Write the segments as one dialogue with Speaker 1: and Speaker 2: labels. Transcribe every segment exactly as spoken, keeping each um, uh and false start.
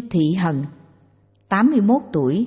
Speaker 1: Thị Hần, tám mươi mốt tuổi.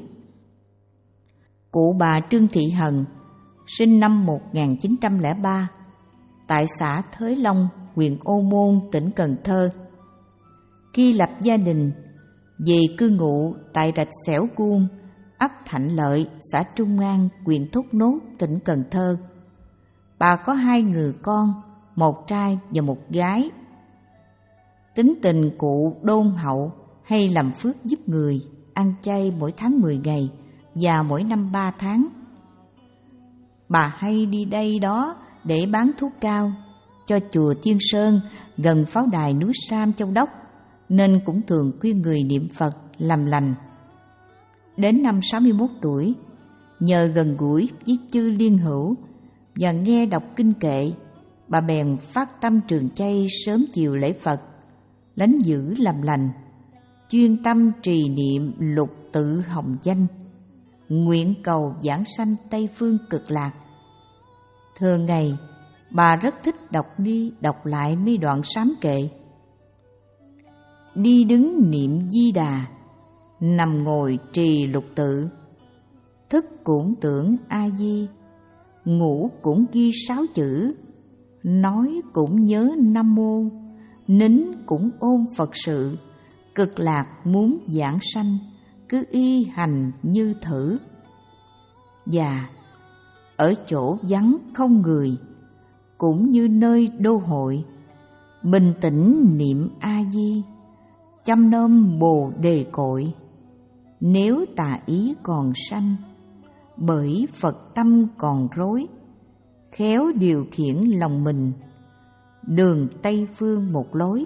Speaker 1: Cụ bà Trương Thị Hần sinh năm một nghìn chín trăm lẻ ba tại xã Thới Long, huyện Ô Môn, tỉnh Cần Thơ. Khi lập gia đình, về cư ngụ tại Rạch Xẻo Cuông, ấp Thạnh Lợi, xã Trung An, huyện Thốt Nốt, tỉnh Cần Thơ. Bà có hai người con, một trai và một gái. Tính tình cụ đôn hậu, hay làm phước giúp người, ăn chay mỗi tháng mười ngày và mỗi năm ba tháng. Bà hay đi đây đó để bán thuốc cao cho chùa Thiên Sơn gần pháo đài núi Sam, Châu Đốc, nên cũng thường khuyên người niệm Phật làm lành. Đến năm sáu mươi mốt tuổi, nhờ gần gũi với chư Liên Hữu và nghe đọc kinh kệ, bà bèn phát tâm trường chay sớm chiều lễ Phật, lánh dữ làm lành, chuyên tâm trì niệm lục tự hồng danh, nguyện cầu giảng sanh Tây Phương Cực Lạc. Thường ngày, bà rất thích đọc đi đọc lại mấy đoạn sám kệ. Đi đứng niệm Di Đà, nằm ngồi trì lục tự, thức cũng tưởng A Di, ngủ cũng ghi sáu chữ, nói cũng nhớ Nam Mô, nín cũng ôm Phật sự, cực lạc muốn giảng sanh, cứ y hành như thử. Và ở chỗ vắng không người, cũng như nơi đô hội, bình tĩnh niệm A Di, chăm nom Bồ Đề cội. Nếu tà ý còn sanh, bởi Phật tâm còn rối, khéo điều khiển lòng mình, đường Tây Phương một lối.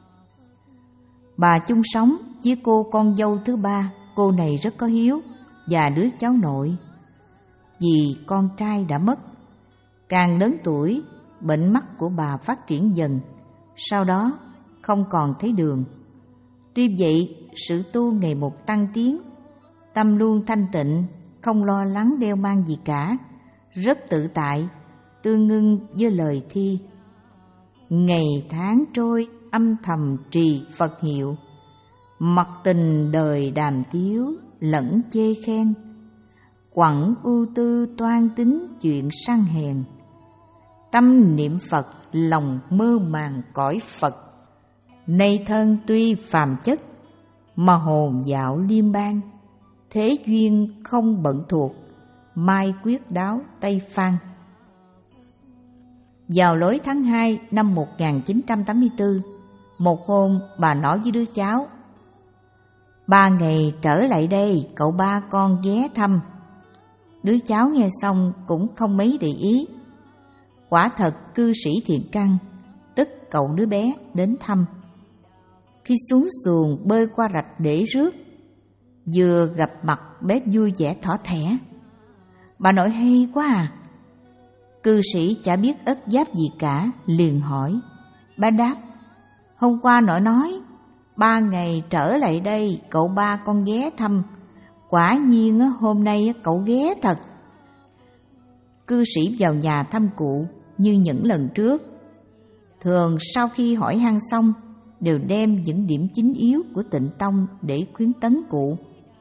Speaker 1: Bà chung sống với cô con dâu thứ ba. Cô này rất có hiếu và đứa cháu nội. Vì con trai đã mất, càng lớn tuổi, bệnh mắt của bà phát triển dần, sau đó không còn thấy đường. Tuy vậy, sự tu ngày một tăng tiến, tâm luôn thanh tịnh, không lo lắng đeo mang gì cả, rất tự tại, tương ngưng với lời thi. Ngày tháng trôi âm thầm trì Phật hiệu, mặc tình đời đàm tiếu lẫn chê khen, quẳng ưu tư toan tính chuyện sang hèn. Tâm niệm Phật lòng mơ màng cõi Phật, nay thân tuy phàm chất mà hồn dạo liên bang. Thế duyên không bận thuộc, mai quyết đáo Tây Phan. Vào lối tháng hai năm một nghìn chín trăm tám mươi tư, một hôm bà nói với đứa cháu: Ba ngày trở lại đây, cậu ba con ghé thăm. Đứa cháu nghe xong cũng không mấy để ý. Quả thật cư sĩ thiện căn, tức cậu đứa bé đến thăm. Khi xuống xuồng bơi qua rạch để rước, vừa gặp mặt bé vui vẻ thỏ thẻ. Bà nội hay quá à. Cư sĩ chả biết ất giáp gì cả, liền hỏi. Bà đáp: Hôm qua nội nói ba ngày trở lại đây cậu ba con ghé thăm. Quả nhiên hôm nay cậu ghé thật. Cư sĩ vào nhà thăm cụ như những lần trước. Thường sau khi hỏi han xong, đều đem những điểm chính yếu của Tịnh Tông để khuyến tấn cụ.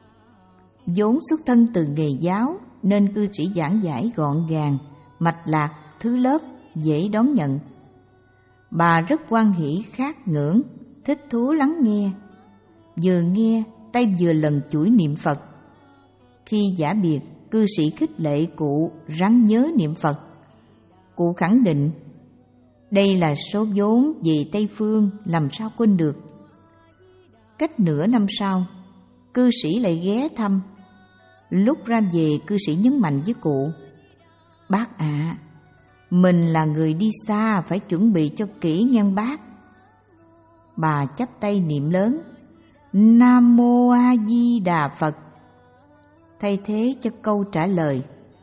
Speaker 1: Vốn xuất thân từ nghề giáo nên cư sĩ giảng giải gọn gàng, mạch lạc, thứ lớp, dễ đón nhận. Bà rất hoan hỷ khát ngưỡng, thích thú lắng nghe. Vừa nghe, tay vừa lần chuỗi niệm Phật. Khi giả biệt, cư sĩ khích lệ cụ ráng nhớ niệm Phật. Cụ khẳng định, đây là số vốn về Tây Phương, làm sao quên được. Cách nửa năm sau, cư sĩ lại ghé thăm. Lúc ra về, cư sĩ nhấn mạnh với cụ: Bác ạ, à, mình là người đi xa, phải chuẩn bị cho kỹ ngang bác. Bà chắp tay niệm lớn: Nam Mô A Di Đà Phật, thay thế cho câu trả lời.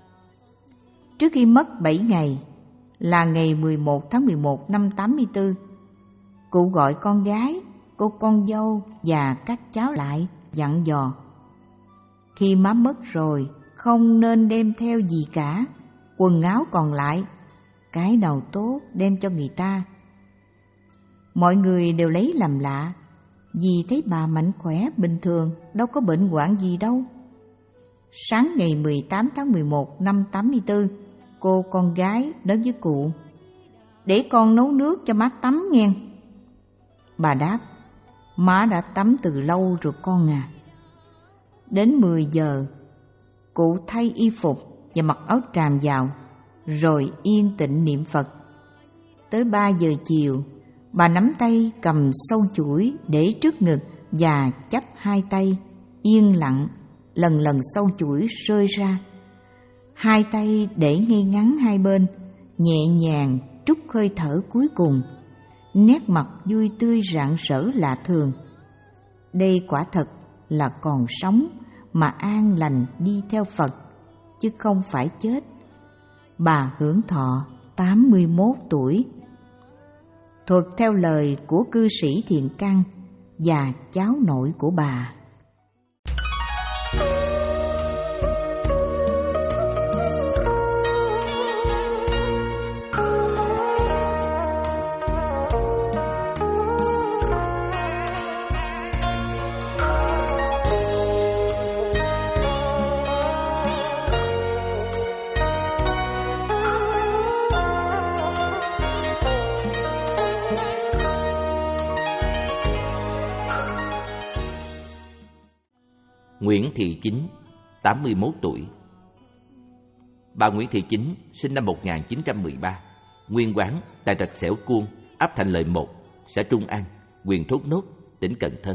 Speaker 1: Trước khi mất bảy ngày, là ngày mười một tháng mười một năm tám mươi tư, cụ gọi con gái, cô con dâu và các cháu lại, dặn dò: Khi má mất rồi, không nên đem theo gì cả, quần áo còn lại, cái nào tốt đem cho người ta. Mọi người đều lấy làm lạ, Dì thấy bà mạnh khỏe, bình thường, đâu có bệnh hoạn gì đâu. Sáng ngày mười tám tháng mười một năm tám mươi tư, cô con gái nói với cụ: "Để con nấu nước cho má tắm nghe." Bà đáp: "Má đã tắm từ lâu rồi con à." Đến mười giờ, cụ thay y phục và mặc áo tràm vào, rồi yên tĩnh niệm Phật. Tới ba giờ chiều, bà nắm tay cầm sâu chuỗi để trước ngực và chắp hai tay, yên lặng, lần lần sâu chuỗi rơi ra. Hai tay để ngay ngắn hai bên, nhẹ nhàng trút hơi thở cuối cùng. Nét mặt vui tươi rạng rỡ lạ thường. Đây quả thật là còn sống mà an lành đi theo Phật, chứ không phải chết. Bà hưởng thọ tám mươi mốt tuổi. Thuật theo lời của cư sĩ Thiện Căn và cháu nội của bà.
Speaker 2: Nguyễn Thị Chính, tám mươi mốt tuổi. Bà Nguyễn Thị Chính sinh năm một nghìn chín trăm mười ba, nguyên quán tại Rạch Xẻo Cuông, ấp Thành Lợi một, xã Trung An, huyện Thốt Nốt, tỉnh Cần Thơ.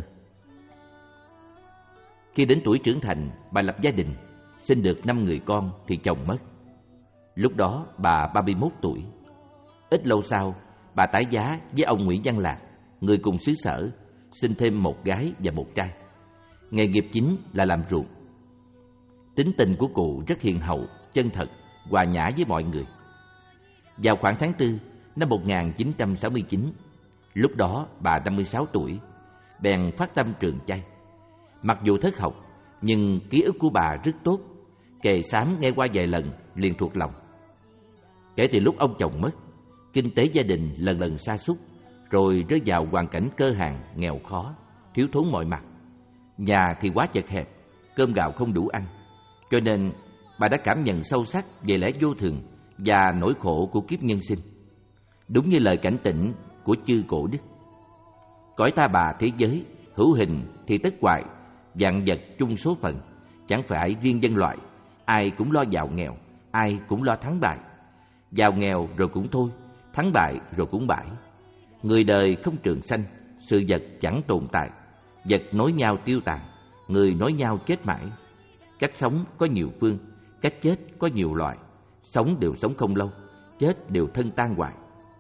Speaker 2: Khi đến tuổi trưởng thành, bà lập gia đình, sinh được năm người con thì chồng mất. Lúc đó bà ba mươi mốt tuổi. Ít lâu sau, bà tái giá với ông Nguyễn Văn Lạc, người cùng xứ sở, sinh thêm một gái và một trai. Nghề nghiệp chính là làm ruộng. Tính tình của cụ rất hiền hậu, chân thật, hòa nhã với mọi người. Vào khoảng tháng tư năm một nghìn chín trăm sáu mươi chín, lúc đó bà năm mươi sáu tuổi, bèn phát tâm trường chay. Mặc dù thất học, nhưng ký ức của bà rất tốt, kề xám nghe qua vài lần liền thuộc lòng. Kể từ lúc ông chồng mất, kinh tế gia đình lần lần sa sút, rồi rơi vào hoàn cảnh cơ hàn, nghèo khó, thiếu thốn mọi mặt. Nhà thì quá chật hẹp, cơm gạo không đủ ăn, cho nên bà đã cảm nhận sâu sắc về lẽ vô thường và nỗi khổ của kiếp nhân sinh. Đúng như lời cảnh tỉnh của chư cổ đức: cõi ta bà thế giới, hữu hình thì tất hoại, vạn vật chung số phận, chẳng phải riêng dân loại, ai cũng lo giàu nghèo, ai cũng lo thắng bại. Giàu nghèo rồi cũng thôi, thắng bại rồi cũng bãi. Người đời không trường sanh, sự vật chẳng tồn tại. Vật nối nhau tiêu tàn, người nối nhau chết mãi. Cách sống có nhiều phương, cách chết có nhiều loại. Sống đều sống không lâu, chết đều thân tan hoại.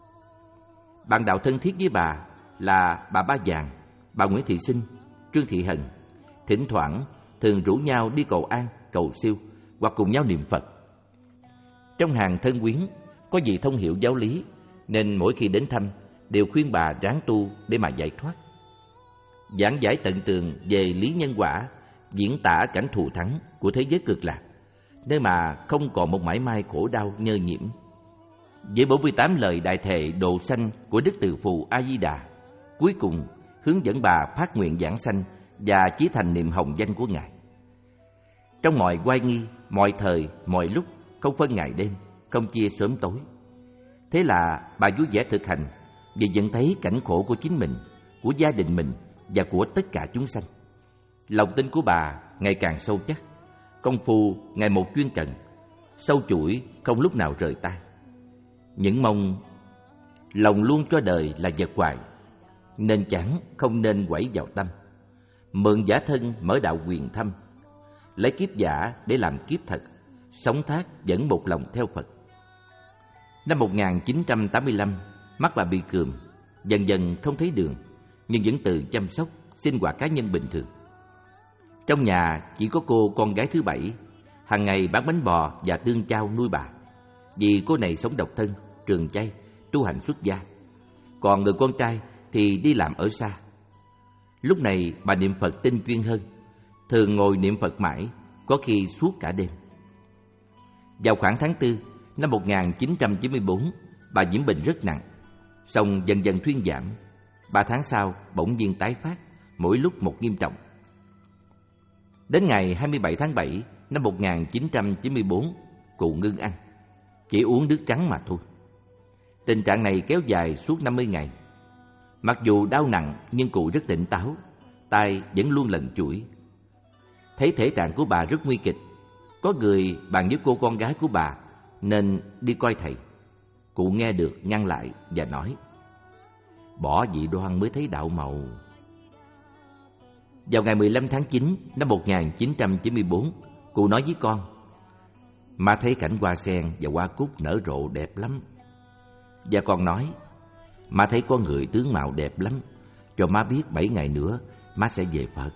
Speaker 2: Bạn đạo thân thiết với bà là bà Ba Vàng, bà Nguyễn Thị Sinh, Trương Thị Hân. Thỉnh thoảng thường rủ nhau đi cầu an, cầu siêu hoặc cùng nhau niệm Phật. Trong hàng thân quyến có vị thông hiểu giáo lý, nên mỗi khi đến thăm đều khuyên bà ráng tu để mà giải thoát. Giảng giải tận tường về lý nhân quả, diễn tả cảnh thù thắng của thế giới cực lạc, nơi mà không còn một mảy may khổ đau nhơ nhiễm. Với bốn mươi tám lời đại thệ độ sanh của Đức Từ Phụ A Di Đà, cuối cùng hướng dẫn bà phát nguyện giảng sanh và chí thành niệm hồng danh của Ngài. Trong mọi oai nghi, mọi thời, mọi lúc, không phân ngày đêm, không chia sớm tối. Thế là bà vui vẻ thực hành vì nhận thấy cảnh khổ của chính mình, của gia đình mình và của tất cả chúng sanh. Lòng tin của bà ngày càng sâu chắc, công phu ngày một chuyên cần, sâu chuỗi không lúc nào rời tay. Những mong lòng luôn cho đời là vật hoài, nên chẳng không nên quẩy vào tâm. Mượn giả thân mở đạo quyền thâm, lấy kiếp giả để làm kiếp thật, sống thác vẫn một lòng theo Phật. Năm một nghìn chín trăm tám mươi lăm, mắt bà bị cườm, dần dần không thấy đường, nhưng vẫn tự chăm sóc, sinh hoạt cá nhân bình thường. Trong nhà chỉ có cô con gái thứ bảy, hàng ngày bán bánh bò và tương chao nuôi bà, vì cô này sống độc thân, trường chay, tu hành xuất gia. Còn người con trai thì đi làm ở xa. Lúc này bà niệm Phật tinh chuyên hơn, thường ngồi niệm Phật mãi, có khi suốt cả đêm. Vào khoảng tháng tư năm một nghìn chín trăm chín mươi bốn, bà nhiễm bệnh rất nặng, song dần dần thuyên giảm. Ba tháng sau bỗng nhiên tái phát, mỗi lúc một nghiêm trọng. Đến ngày hai mươi bảy tháng bảy năm một nghìn chín trăm chín mươi tư, cụ ngưng ăn, chỉ uống nước trắng mà thôi. Tình trạng này kéo dài suốt năm mươi ngày. Mặc dù đau nặng nhưng cụ rất tỉnh táo, tay vẫn luôn lần chuỗi. Thấy thể trạng của bà rất nguy kịch, có người bàn với cô con gái của bà nên đi coi thầy. Cụ nghe được ngăn lại và nói: bỏ dị đoan mới thấy đạo màu. Vào ngày mười lăm tháng chín năm một nghìn chín trăm chín mươi tư, cụ nói với con: má thấy cảnh hoa sen và hoa cúc nở rộ đẹp lắm. Và con nói: má thấy có người tướng mạo đẹp lắm, cho má biết bảy ngày nữa má sẽ về Phật.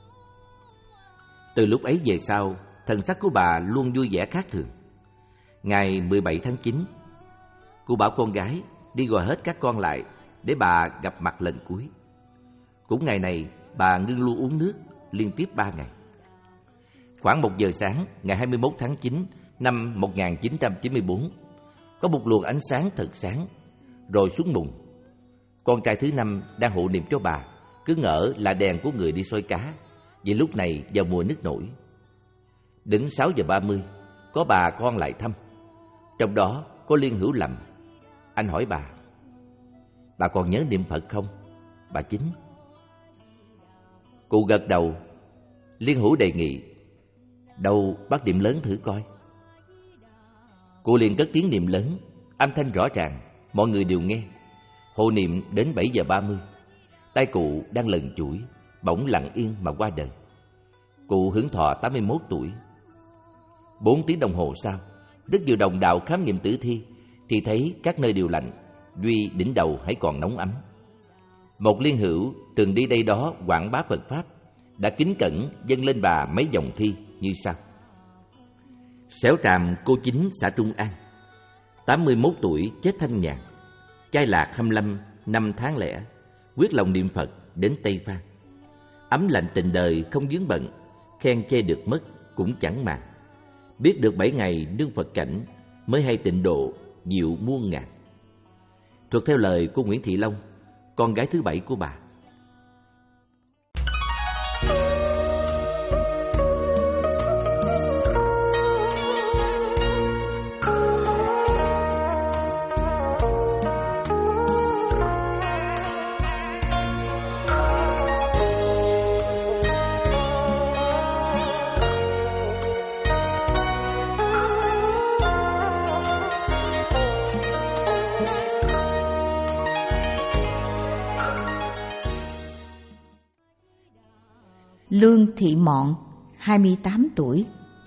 Speaker 2: Từ lúc ấy về sau, thần sắc của bà luôn vui vẻ khác thường. Ngày mười bảy tháng chín, cụ bảo con gái đi gọi hết các con lại để bà gặp mặt lần cuối. Cũng ngày này, bà ngưng luôn uống nước liên tiếp ba ngày. Khoảng một giờ sáng ngày hai mươi mốt tháng chín năm một nghìn chín trăm chín mươi tư, có một luồng ánh sáng thật sáng rồi xuống mùng. Con trai thứ năm đang hộ niệm cho bà cứ ngỡ là đèn của người đi soi cá, vì lúc này vào mùa nước nổi. Đến sáu giờ ba mươi, có bà con lại thăm. Trong đó có Liên Hữu Lầm. Anh hỏi bà: bà còn nhớ niệm Phật không? Bà Chính. Cụ gật đầu. Liên Hữu đề nghị: đâu bác niệm lớn thử coi. Cụ liền cất tiếng niệm lớn, âm thanh rõ ràng, mọi người đều nghe. Hộ niệm đến bảy giờ ba mươi, tay cụ đang lần chuỗi bỗng lặng yên mà qua đời. Cụ hưởng thọ tám mươi mốt tuổi. Bốn tiếng đồng hồ sau, rất nhiều đồng đạo khám nghiệm tử thi thì thấy các nơi đều lạnh, duy đỉnh đầu hãy còn nóng ấm. Một liên hữu từng đi đây đó quảng bá Phật pháp đã kính cẩn dâng lên bà mấy dòng thi như sau: Xéo Tràm cô Chính xã Trung An, tám mươi mốt tuổi chết thanh nhàn, chai lạc Khâm Lâm năm tháng lẻ, quyết lòng niệm Phật đến Tây Phan. Ấm lạnh tình đời không vướng bận, khen chê được mất cũng chẳng màng. Biết được bảy ngày nương Phật cảnh, mới hay tịnh độ diệu muôn ngàn. Thuộc theo lời của Nguyễn Thị Long, con gái thứ bảy của bà.
Speaker 1: Lương Thị Mọn, hai mươi tám tuổi.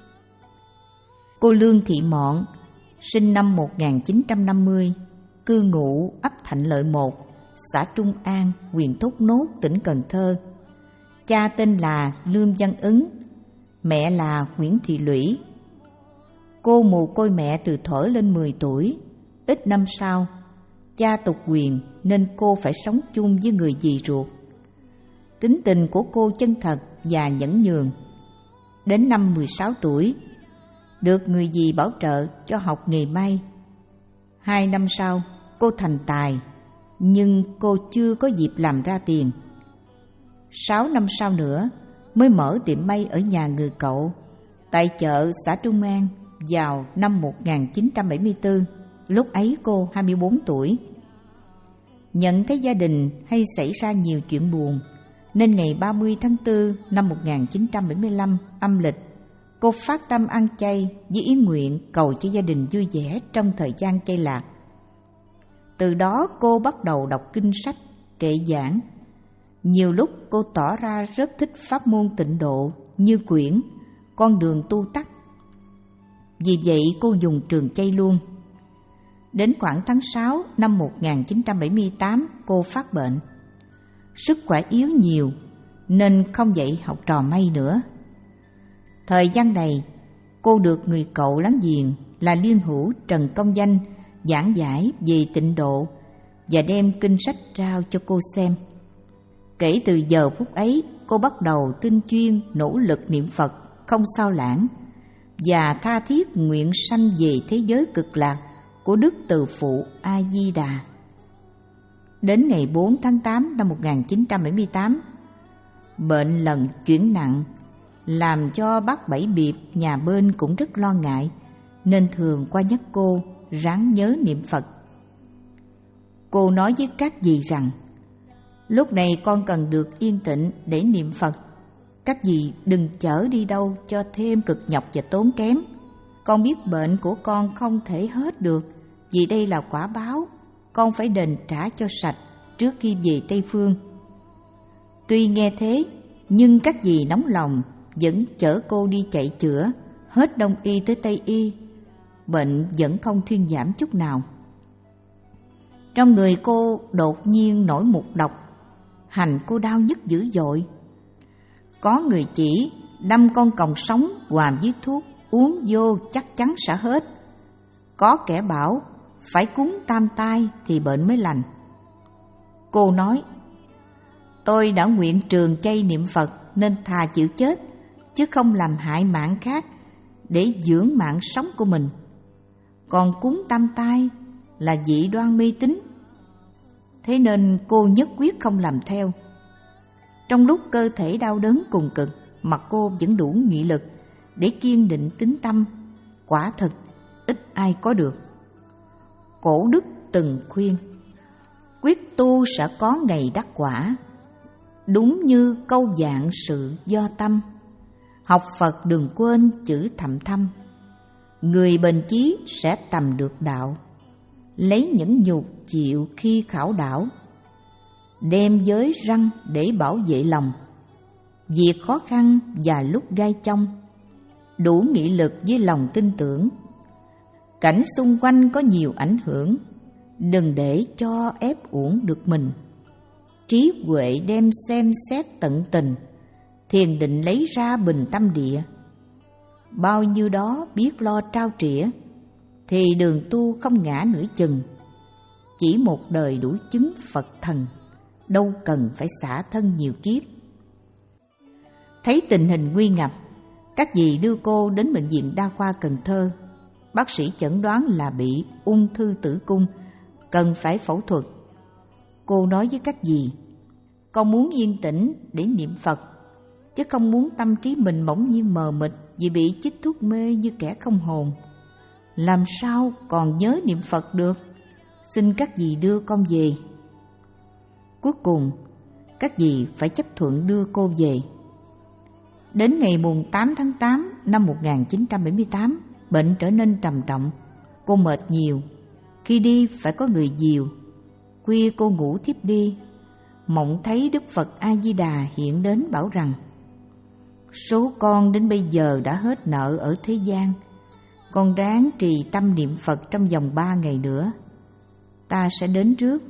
Speaker 1: Cô Lương Thị Mọn sinh năm một nghìn chín trăm năm mươi, cư ngụ ấp Thạnh Lợi một, xã Trung An, huyện Thốt Nốt, tỉnh Cần Thơ. Cha tên là Lương Văn Ứng, mẹ là Nguyễn Thị Lũy. Cô mồ côi mẹ từ thuở lên mười tuổi. Ít năm sau, cha tục quyền nên cô phải sống chung với người dì ruột. Tính tình của cô chân thật và nhẫn nhường. Đến năm mười sáu tuổi, được người dì bảo trợ cho học nghề may. Hai năm sau, cô thành tài, nhưng cô chưa có dịp làm ra tiền. Sáu năm sau nữa, mới mở tiệm may ở nhà người cậu, tại chợ xã Trung An vào năm một nghìn chín trăm bảy mươi tư. Lúc ấy cô hai mươi bốn tuổi. Nhận thấy gia đình hay xảy ra nhiều chuyện buồn, nên ngày ba mươi tháng tư năm một nghìn chín trăm bảy mươi lăm âm lịch, cô phát tâm ăn chay với ý nguyện cầu cho gia đình vui vẻ trong thời gian chay lạc. Từ đó cô bắt đầu đọc kinh sách, kệ giảng. Nhiều lúc cô tỏ ra rất thích pháp môn tịnh độ như quyển Con đường tu tắc. Vì vậy cô dùng trường chay luôn. Đến khoảng tháng sáu năm một nghìn chín trăm bảy mươi tám, cô phát bệnh. Sức khỏe yếu nhiều nên không dạy học trò may nữa. Thời gian này, cô được người cậu láng giềng là Liên Hữu Trần Công Danh giảng giải về tịnh độ và đem kinh sách trao cho cô xem. Kể từ giờ phút ấy, cô bắt đầu tinh chuyên nỗ lực niệm Phật không sao lãng và tha thiết nguyện sanh về thế giới cực lạc của Đức Từ Phụ A Di Đà. Đến ngày bốn tháng tám năm một nghìn chín trăm bảy mươi tám, Bệnh lần chuyển nặng, làm cho bác Bảy Biệp nhà bên cũng rất lo ngại, nên thường qua nhắc cô ráng nhớ niệm Phật. Cô nói với các dì rằng, lúc này con cần được yên tĩnh để niệm Phật. Các dì đừng chở đi đâu cho thêm cực nhọc và tốn kém. Con biết bệnh của con không thể hết được, vì đây là quả báo, con phải đền trả cho sạch trước khi về Tây Phương. Tuy nghe thế, nhưng các dì nóng lòng vẫn chở cô đi chạy chữa, hết Đông y tới Tây y. Bệnh vẫn không thuyên giảm chút nào. Trong người cô đột nhiên nổi một độc, hành cô đau nhức dữ dội. Có người chỉ đâm con còng sống hòa với thuốc, uống vô chắc chắn sẽ hết. Có kẻ bảo phải cúng tam tai thì bệnh mới lành. Cô nói, tôi đã nguyện trường chay niệm Phật nên thà chịu chết, chứ không làm hại mạng khác để dưỡng mạng sống của mình. Còn cúng tam tai là dị đoan mê tín, thế nên cô nhất quyết không làm theo. Trong lúc cơ thể đau đớn cùng cực mà cô vẫn đủ nghị lực để kiên định tín tâm, quả thật ít ai có được. Cổ đức từng khuyên, quyết tu sẽ có ngày đắc quả, đúng như câu dạng sự do tâm. Học Phật đừng quên chữ thậm thâm, người bền chí sẽ tầm được đạo. Lấy những nhục chịu khi khảo đảo, đem giới răng để bảo vệ lòng. Việc khó khăn và lúc gai trong, đủ nghị lực với lòng tin tưởng. Cảnh xung quanh có nhiều ảnh hưởng, đừng để cho ép uổng được mình. Trí huệ đem xem xét tận tình, thiền định lấy ra bình tâm địa. Bao nhiêu đó biết lo trao trĩa, thì đường tu không ngã nửa chừng. Chỉ một đời đủ chứng Phật thần, đâu cần phải xả thân nhiều kiếp. Thấy tình hình nguy ngập, các dì đưa cô đến bệnh viện đa khoa Cần Thơ. Bác sĩ chẩn đoán là bị ung thư tử cung, cần phải phẫu thuật. Cô nói với các dì, con muốn yên tĩnh để niệm Phật, chứ không muốn tâm trí mình bỗng nhiên mờ mịt vì bị chích thuốc mê như kẻ không hồn. Làm sao còn nhớ niệm Phật được? Xin các dì đưa con về. Cuối cùng, các dì phải chấp thuận đưa cô về. Đến ngày mùng tám tháng tám năm một nghìn chín trăm bảy mươi tám, bệnh trở nên trầm trọng. Cô mệt nhiều, khi đi phải có người dìu. Khuya cô ngủ thiếp đi, mộng thấy Đức Phật A-di-đà hiện đến bảo rằng, số con đến bây giờ đã hết nợ ở thế gian, con ráng trì tâm niệm Phật trong vòng ba ngày nữa, ta sẽ đến trước.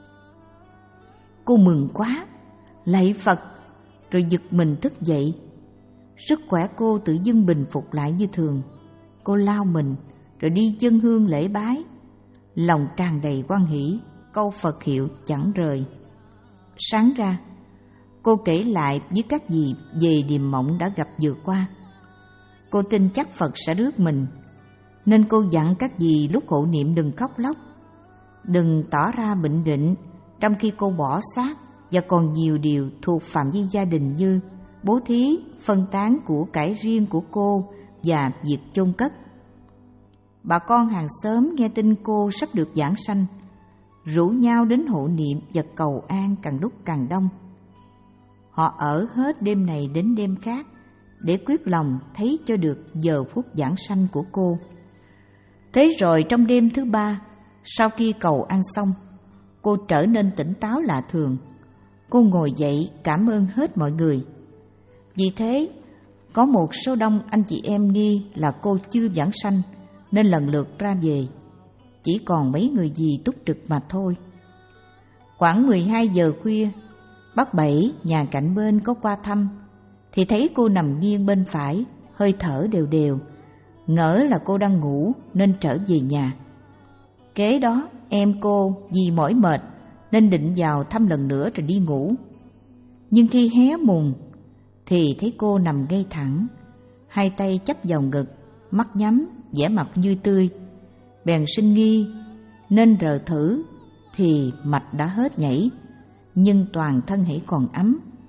Speaker 1: Cô mừng quá, lạy Phật, rồi giật mình thức dậy. Sức khỏe cô tự dưng bình phục lại như thường. Cô lao mình rồi đi dâng hương lễ bái, lòng tràn đầy hoan hỷ, câu Phật hiệu chẳng rời. Sáng ra, cô kể lại với các dì về điềm mộng đã gặp vừa qua. Cô tin chắc Phật sẽ rước mình, nên cô dặn các dì lúc hộ niệm đừng khóc lóc, đừng tỏ ra bệnh định trong khi cô bỏ xác, và còn nhiều điều thuộc phạm vi gia đình như bố thí, phân tán của cải riêng của cô và việc chôn cất. Bà con hàng xóm nghe tin cô sắp được giảng sanh, rủ nhau đến hộ niệm và cầu an càng lúc càng đông. Họ ở hết đêm này đến đêm khác để quyết lòng thấy cho được giờ phút giảng sanh của cô. Thế rồi trong đêm thứ ba, sau khi cầu an xong, cô trở nên tỉnh táo lạ thường. Cô ngồi dậy cảm ơn hết mọi người. Vì thế, có một số đông anh chị em nghi là cô chưa giảng sanh, nên lần lượt ra về. Chỉ còn mấy người dì túc trực mà thôi. Khoảng mười hai giờ khuya, bác Bảy nhà cạnh bên có qua thăm, thì thấy cô nằm nghiêng bên phải, hơi thở đều đều, ngỡ là cô đang ngủ nên trở về nhà. Kế đó em cô vì mỏi mệt nên định vào thăm lần nữa rồi đi ngủ. Nhưng khi hé mùng thì thấy cô nằm ngay thẳng, hai tay chắp vào ngực, mắt nhắm, vẻ mặt như tươi. Bèn sinh nghi nên rờ thử thì mạch đã hết nhảy, nhưng toàn thân hãy còn ấm.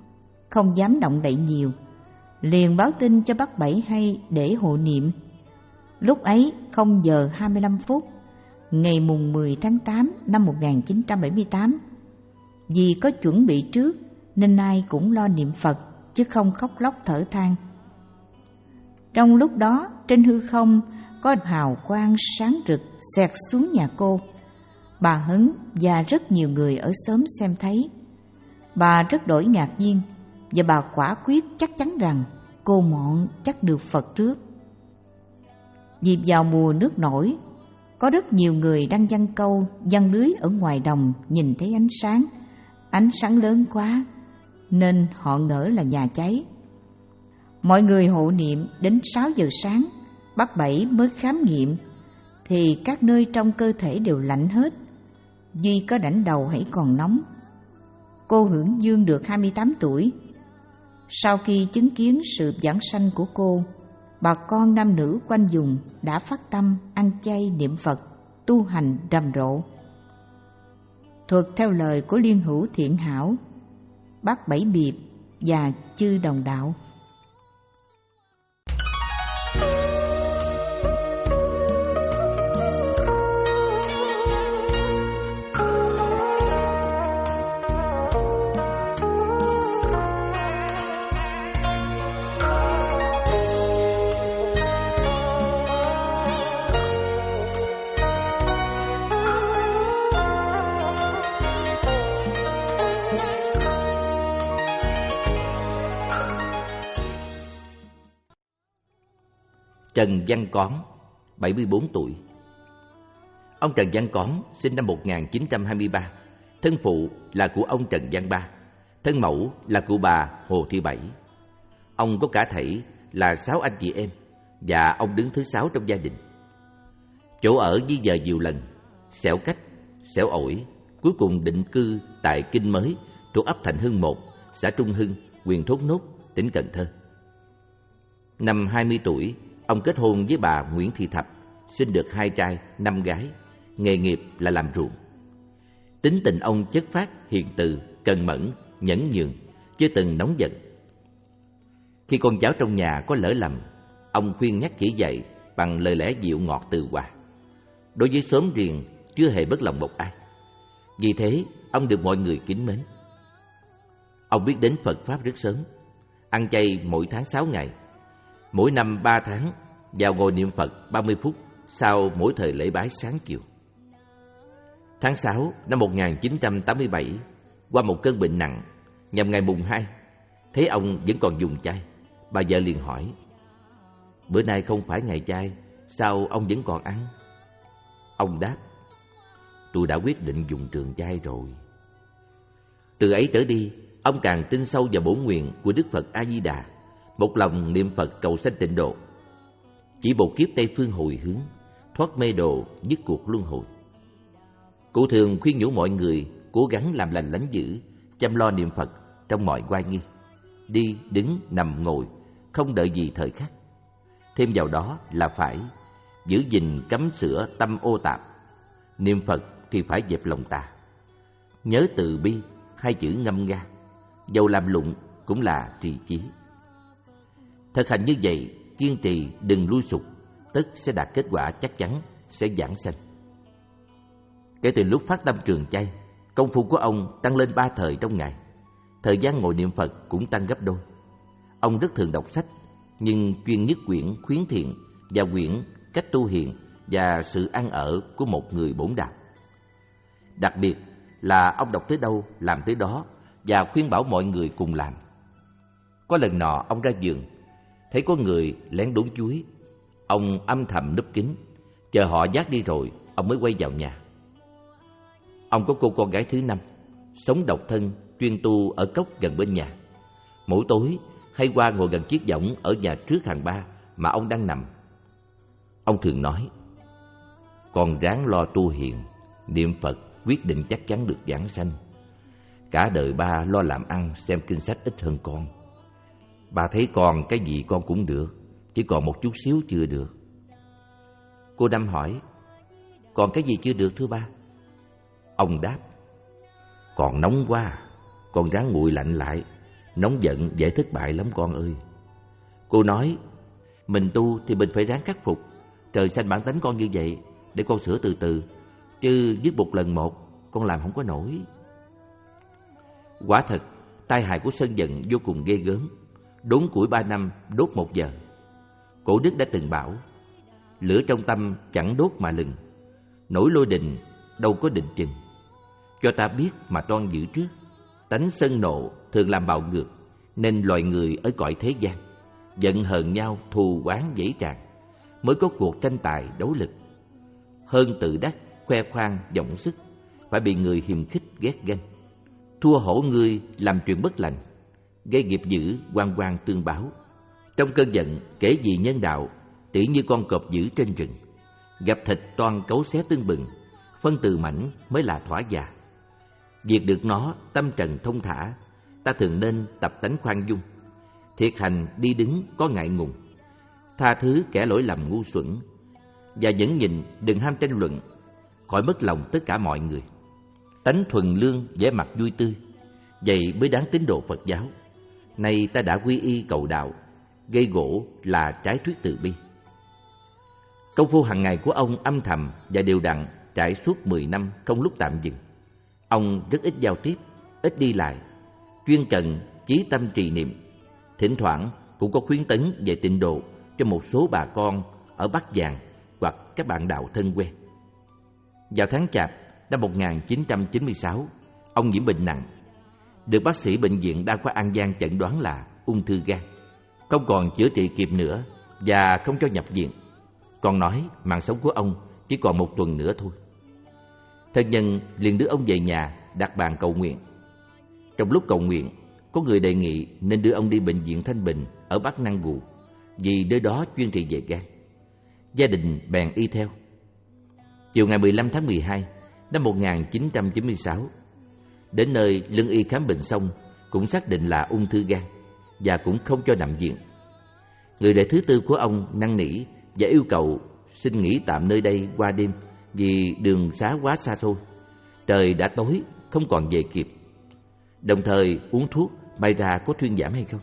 Speaker 1: không dám động đậy nhiều, liền báo tin cho bác Bảy hay để hộ niệm. Lúc ấy không giờ hai mươi lăm phút, ngày mùng mười tháng tám năm một nghìn chín trăm bảy mươi tám. Vì có chuẩn bị trước nên ai cũng lo niệm Phật chứ không khóc lóc thở than. Trong lúc đó, trên hư không có hào quang sáng rực xẹt xuống nhà cô. Bà Hấn và rất nhiều người ở xóm xem thấy. Bà rất đổi ngạc nhiên và bà quả quyết chắc chắn rằng cô Mọn chắc được Phật trước. Vì vào mùa nước nổi, có rất nhiều người đang giăng câu, giăng lưới ở ngoài đồng nhìn thấy ánh sáng. Ánh sáng lớn quá nên họ ngỡ là nhà cháy. Mọi người hộ niệm đến sáu giờ sáng, bác Bảy mới khám nghiệm thì các nơi trong cơ thể đều lạnh hết, duy có đảnh đầu hãy còn nóng. Cô Hưởng Dương được hai mươi tám tuổi. Sau khi chứng kiến sự giảng sanh của cô, bà con nam nữ quanh vùng đã phát tâm ăn chay niệm Phật, tu hành rầm rộ. Thuật theo lời của Liên Hữu Thiện Hảo, bác Bảy Biệp và chư đồng đạo.
Speaker 2: Trần Văn Cón, bảy mươi bốn tuổi. Ông Trần Văn Cón sinh năm một nghìn chín trăm hai mươi ba, thân phụ là của ông Trần Văn Ba, thân mẫu là của bà Hồ Thị Bảy. Ông có cả thảy là sáu anh chị em và ông đứng thứ sáu trong gia đình. Chỗ ở di dời nhiều lần, xẻo cách, xẻo ổi, cuối cùng định cư tại Kinh Mới, thuộc ấp Thành Hưng một, xã Trung Hưng, huyện Thốt Nốt, tỉnh Cần Thơ. Năm hai mươi tuổi, ông kết hôn với bà Nguyễn Thị Thập, sinh được hai trai, năm gái, nghề nghiệp là làm ruộng. Tính tình ông chất phác, hiền từ, cần mẫn, nhẫn nhường, chưa từng nóng giận. Khi con cháu trong nhà có lỡ lầm, ông khuyên nhắc chỉ dạy bằng lời lẽ dịu ngọt từ hòa. Đối với xóm riêng, chưa hề bất lòng một ai. Vì thế, ông được mọi người kính mến. Ông biết đến Phật Pháp rất sớm, ăn chay mỗi tháng sáu ngày, mỗi năm ba tháng vào ngồi niệm Phật ba mươi phút sau mỗi thời lễ bái sáng chiều. Tháng sáu năm một nghìn chín trăm tám mươi bảy, qua một cơn bệnh nặng, nhằm ngày mùng hai, thấy ông vẫn còn dùng chay, bà vợ liền hỏi: "Bữa nay không phải ngày chay, sao ông vẫn còn ăn?" Ông đáp: "Tôi đã quyết định dùng trường chay rồi." Từ ấy trở đi, ông càng tin sâu vào bổn nguyện của Đức Phật A Di Đà, một lòng niệm Phật cầu sanh tịnh độ, chỉ một kiếp Tây phương hồi hướng, thoát mê đồ, dứt cuộc luân hồi. Cụ thường khuyên nhủ mọi người cố gắng làm lành lánh dữ, chăm lo niệm Phật trong mọi oai nghi, đi đứng nằm ngồi không đợi gì thời khắc. Thêm vào đó là phải giữ gìn cấm sửa tâm ô tạp, niệm Phật thì phải dẹp lòng tà, nhớ từ bi, hai chữ ngâm nga, dầu làm lụng cũng là trì chí. Thực hành như vậy, kiên trì đừng lui sụp, tất sẽ đạt kết quả chắc chắn, sẽ giảng sanh. Kể từ lúc phát tâm trường chay, công phu của ông tăng lên ba thời trong ngày, thời gian ngồi niệm Phật cũng tăng gấp đôi. Ông rất thường đọc sách, nhưng chuyên nhất quyển Khuyến Thiện và quyển Cách Tu Hiền và Sự Ăn Ở của một người bổn đạo. Đặc biệt là ông đọc tới đâu làm tới đó và khuyên bảo mọi người cùng làm. Có lần nọ ông ra vườn, thấy có người lén đốn chuối, ông âm thầm núp kín, chờ họ vác đi rồi ông mới quay vào nhà. Ông có cô con gái thứ năm, sống độc thân, chuyên tu ở cốc gần bên nhà. Mỗi tối hay qua ngồi gần chiếc võng ở nhà trước hàng ba mà ông đang nằm. Ông thường nói: "Con ráng lo tu hiền, niệm Phật quyết định chắc chắn được giảng sanh. Cả đời ba lo làm ăn xem kinh sách ít hơn con. Ba thấy con cái gì con cũng được, chỉ còn một chút xíu chưa được." Cô Năm hỏi: "Còn cái gì chưa được thưa ba?" Ông đáp: "Còn nóng quá, con ráng nguội lạnh lại, nóng giận dễ thất bại lắm con ơi. Cô nói, mình tu thì mình phải ráng khắc phục. Trời xanh bản tánh con như vậy, để con sửa từ từ, chứ dứt một lần một, con làm không có nổi. Quả thật, tai hại của sân giận vô cùng ghê gớm. Đốn củi ba năm, đốt một giờ. Cổ đức đã từng bảo, lửa trong tâm chẳng đốt mà lừng, nổi lôi đình đâu có định chừng. Cho ta biết mà toan giữ trước, tánh sân nộ thường làm bạo ngược, nên loài người ở cõi thế gian giận hờn nhau, thù oán dễ tràn, mới có cuộc tranh tài đấu lực. Hơn tự đắc, khoe khoang, vọng sức, phải bị người hiềm khích ghét ganh. Thua hổ ngươi làm chuyện bất lành, gây nghiệp dữ oan oan tương báo. Trong cơn giận kể gì nhân đạo, tỉ như con cọp dữ trên rừng. Gặp thịt toan cấu xé tưng bừng, phân từ mảnh mới là thỏa già. Việc được nó tâm trần thông thả, ta thường nên tập tánh khoan dung. Thiệt hành đi đứng có ngại ngùng, tha thứ kẻ lỗi lầm ngu xuẩn, và nhẫn nhịn đừng ham tranh luận, khỏi mất lòng tất cả mọi người. Tánh thuần lương vẻ mặt vui tươi, vậy mới đáng tín đồ Phật giáo. Nay ta đã quy y cầu đạo, gây gỗ là trái thuyết từ bi. Công phu hàng ngày của ông âm thầm và đều đặn trải suốt mười năm không lúc tạm dừng. Ông rất ít giao tiếp, ít đi lại, chuyên cần chí tâm trì niệm. Thỉnh thoảng cũng có khuyến tấn về tịnh độ cho một số bà con ở Bắc Giang hoặc các bạn đạo thân quen. Vào tháng Chạp năm một nghìn chín trăm chín mươi sáu, ông nhiễm bệnh nặng, được bác sĩ bệnh viện Đa khoa An Giang chẩn đoán là ung thư gan. Không còn chữa trị kịp nữa và không cho nhập viện. Còn nói mạng sống của ông chỉ còn một tuần nữa thôi. Thân nhân liền đưa ông về nhà đặt bàn cầu nguyện. Trong lúc cầu nguyện, có người đề nghị nên đưa ông đi bệnh viện Thanh Bình ở Bắc Năng Gù, vì nơi đó chuyên trị về gan. Gia đình bèn y theo. Chiều ngày mười lăm tháng mười hai năm một nghìn chín trăm chín mươi sáu, đến nơi lương y khám bệnh xong cũng xác định là ung thư gan và cũng không cho nằm viện. Người đệ thứ tư của ông năn nỉ và yêu cầu xin nghỉ tạm nơi đây qua đêm vì đường xá quá xa xôi, trời đã tối không còn về kịp, đồng thời uống thuốc may ra có thuyên giảm hay không.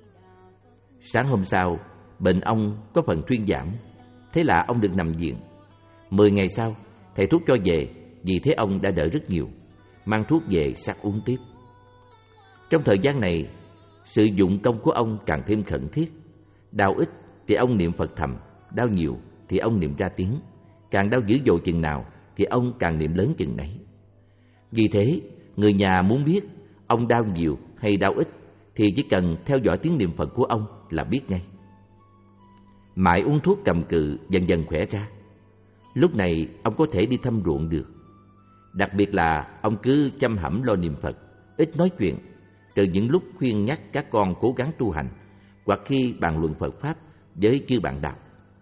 Speaker 2: Sáng hôm sau, bệnh ông có phần thuyên giảm, thế là ông được nằm viện. Mười ngày sau, thầy thuốc cho về vì thế ông đã đỡ rất nhiều, mang thuốc về sắc uống tiếp. Trong thời gian này, sự dụng công của ông càng thêm khẩn thiết. Đau ít thì ông niệm Phật thầm, đau nhiều thì ông niệm ra tiếng. Càng đau dữ dội chừng nào thì ông càng niệm lớn chừng nấy. Vì thế, người nhà muốn biết ông đau nhiều hay đau ít thì chỉ cần theo dõi tiếng niệm Phật của ông là biết ngay. Mãi uống thuốc cầm cự dần dần khỏe ra. Lúc này ông có thể đi thăm ruộng được. Đặc biệt là ông cứ chăm hẩm lo niệm Phật, ít nói chuyện, trừ những lúc khuyên nhắc các con cố gắng tu hành hoặc khi bàn luận Phật Pháp với chư bạn đạo.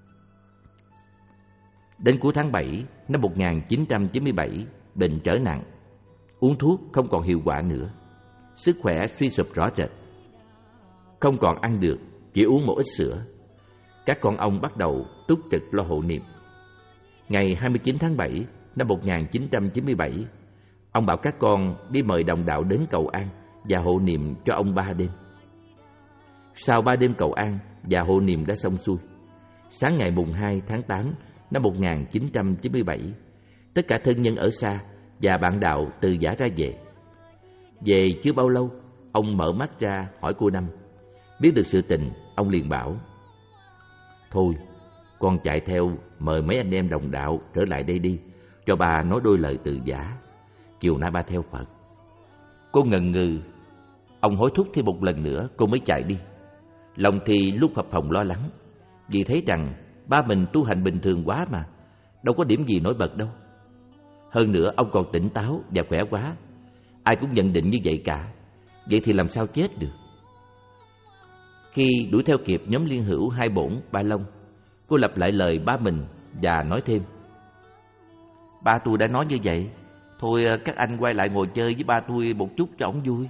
Speaker 2: Đến cuối tháng bảy năm một nghìn chín trăm chín mươi bảy, bệnh trở nặng, uống thuốc không còn hiệu quả nữa, sức khỏe suy sụp rõ rệt, không còn ăn được, chỉ uống một ít sữa. Các con ông bắt đầu túc trực lo hộ niệm. Ngày hai mươi chín tháng bảy năm một nghìn chín trăm chín mươi bảy, ông bảo các con đi mời đồng đạo đến cầu an và hộ niệm cho ông ba đêm. Sau ba đêm cầu an và hộ niệm đã xong xuôi, sáng ngày mùng hai tháng tám năm một nghìn chín trăm chín mươi bảy, tất cả thân nhân ở xa và bạn đạo từ giã ra về. Về chưa bao lâu, ông mở mắt ra hỏi cô Năm. Biết được sự tình, ông liền bảo: thôi, con chạy theo mời mấy anh em đồng đạo trở lại đây đi, cho ba nói đôi lời từ giả. Chiều nay ba theo Phật. Cô ngần ngừ. Ông hối thúc thêm một lần nữa, cô mới chạy đi. Lòng thì lúc phập phồng lo lắng, vì thấy rằng ba mình tu hành bình thường quá mà, đâu có điểm gì nổi bật đâu. Hơn nữa ông còn tỉnh táo và khỏe quá, ai cũng nhận định như vậy cả. Vậy thì làm sao chết được? Khi đuổi theo kịp nhóm liên hữu Hai Bổn, Ba Long, cô lặp lại lời ba mình và nói thêm: ba tôi đã nói như vậy, thôi các anh quay lại ngồi chơi với ba tôi một chút cho ổng vui.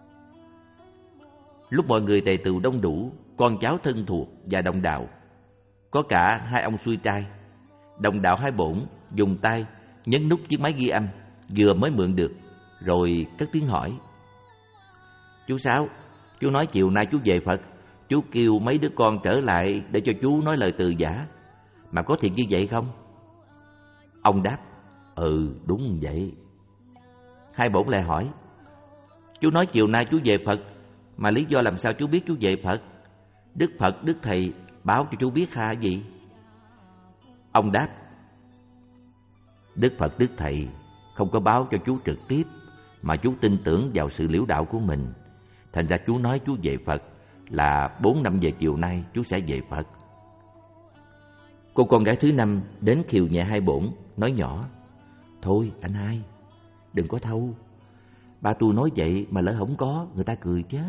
Speaker 2: Lúc mọi người tề tựu đông đủ, con cháu thân thuộc và đồng đạo, có cả hai ông xuôi trai, đồng đạo Hai Bổn dùng tay nhấn nút chiếc máy ghi âm vừa mới mượn được, rồi cất tiếng hỏi: chú Sáu, Chú nói chiều nay chú về Phật, chú kêu mấy đứa con trở lại để cho chú nói lời từ giả. Mà có thiệt như vậy không? Ông đáp, ừ đúng vậy. Hai bổn lại hỏi, chú nói chiều nay chú về Phật, mà lý do làm sao chú biết chú về Phật? Đức Phật, Đức Thầy báo cho chú biết ha gì? Ông đáp, Đức Phật, Đức Thầy không có báo cho chú trực tiếp, mà chú tin tưởng vào sự liễu đạo của mình. Thành ra chú nói chú về Phật là bốn năm giờ chiều nay chú sẽ về Phật. Cô con gái thứ năm đến khiều nhẹ hai bổn, nói nhỏ, thôi anh hai, đừng có thâu. Ba tôi nói vậy mà lỡ không có, người ta cười chết.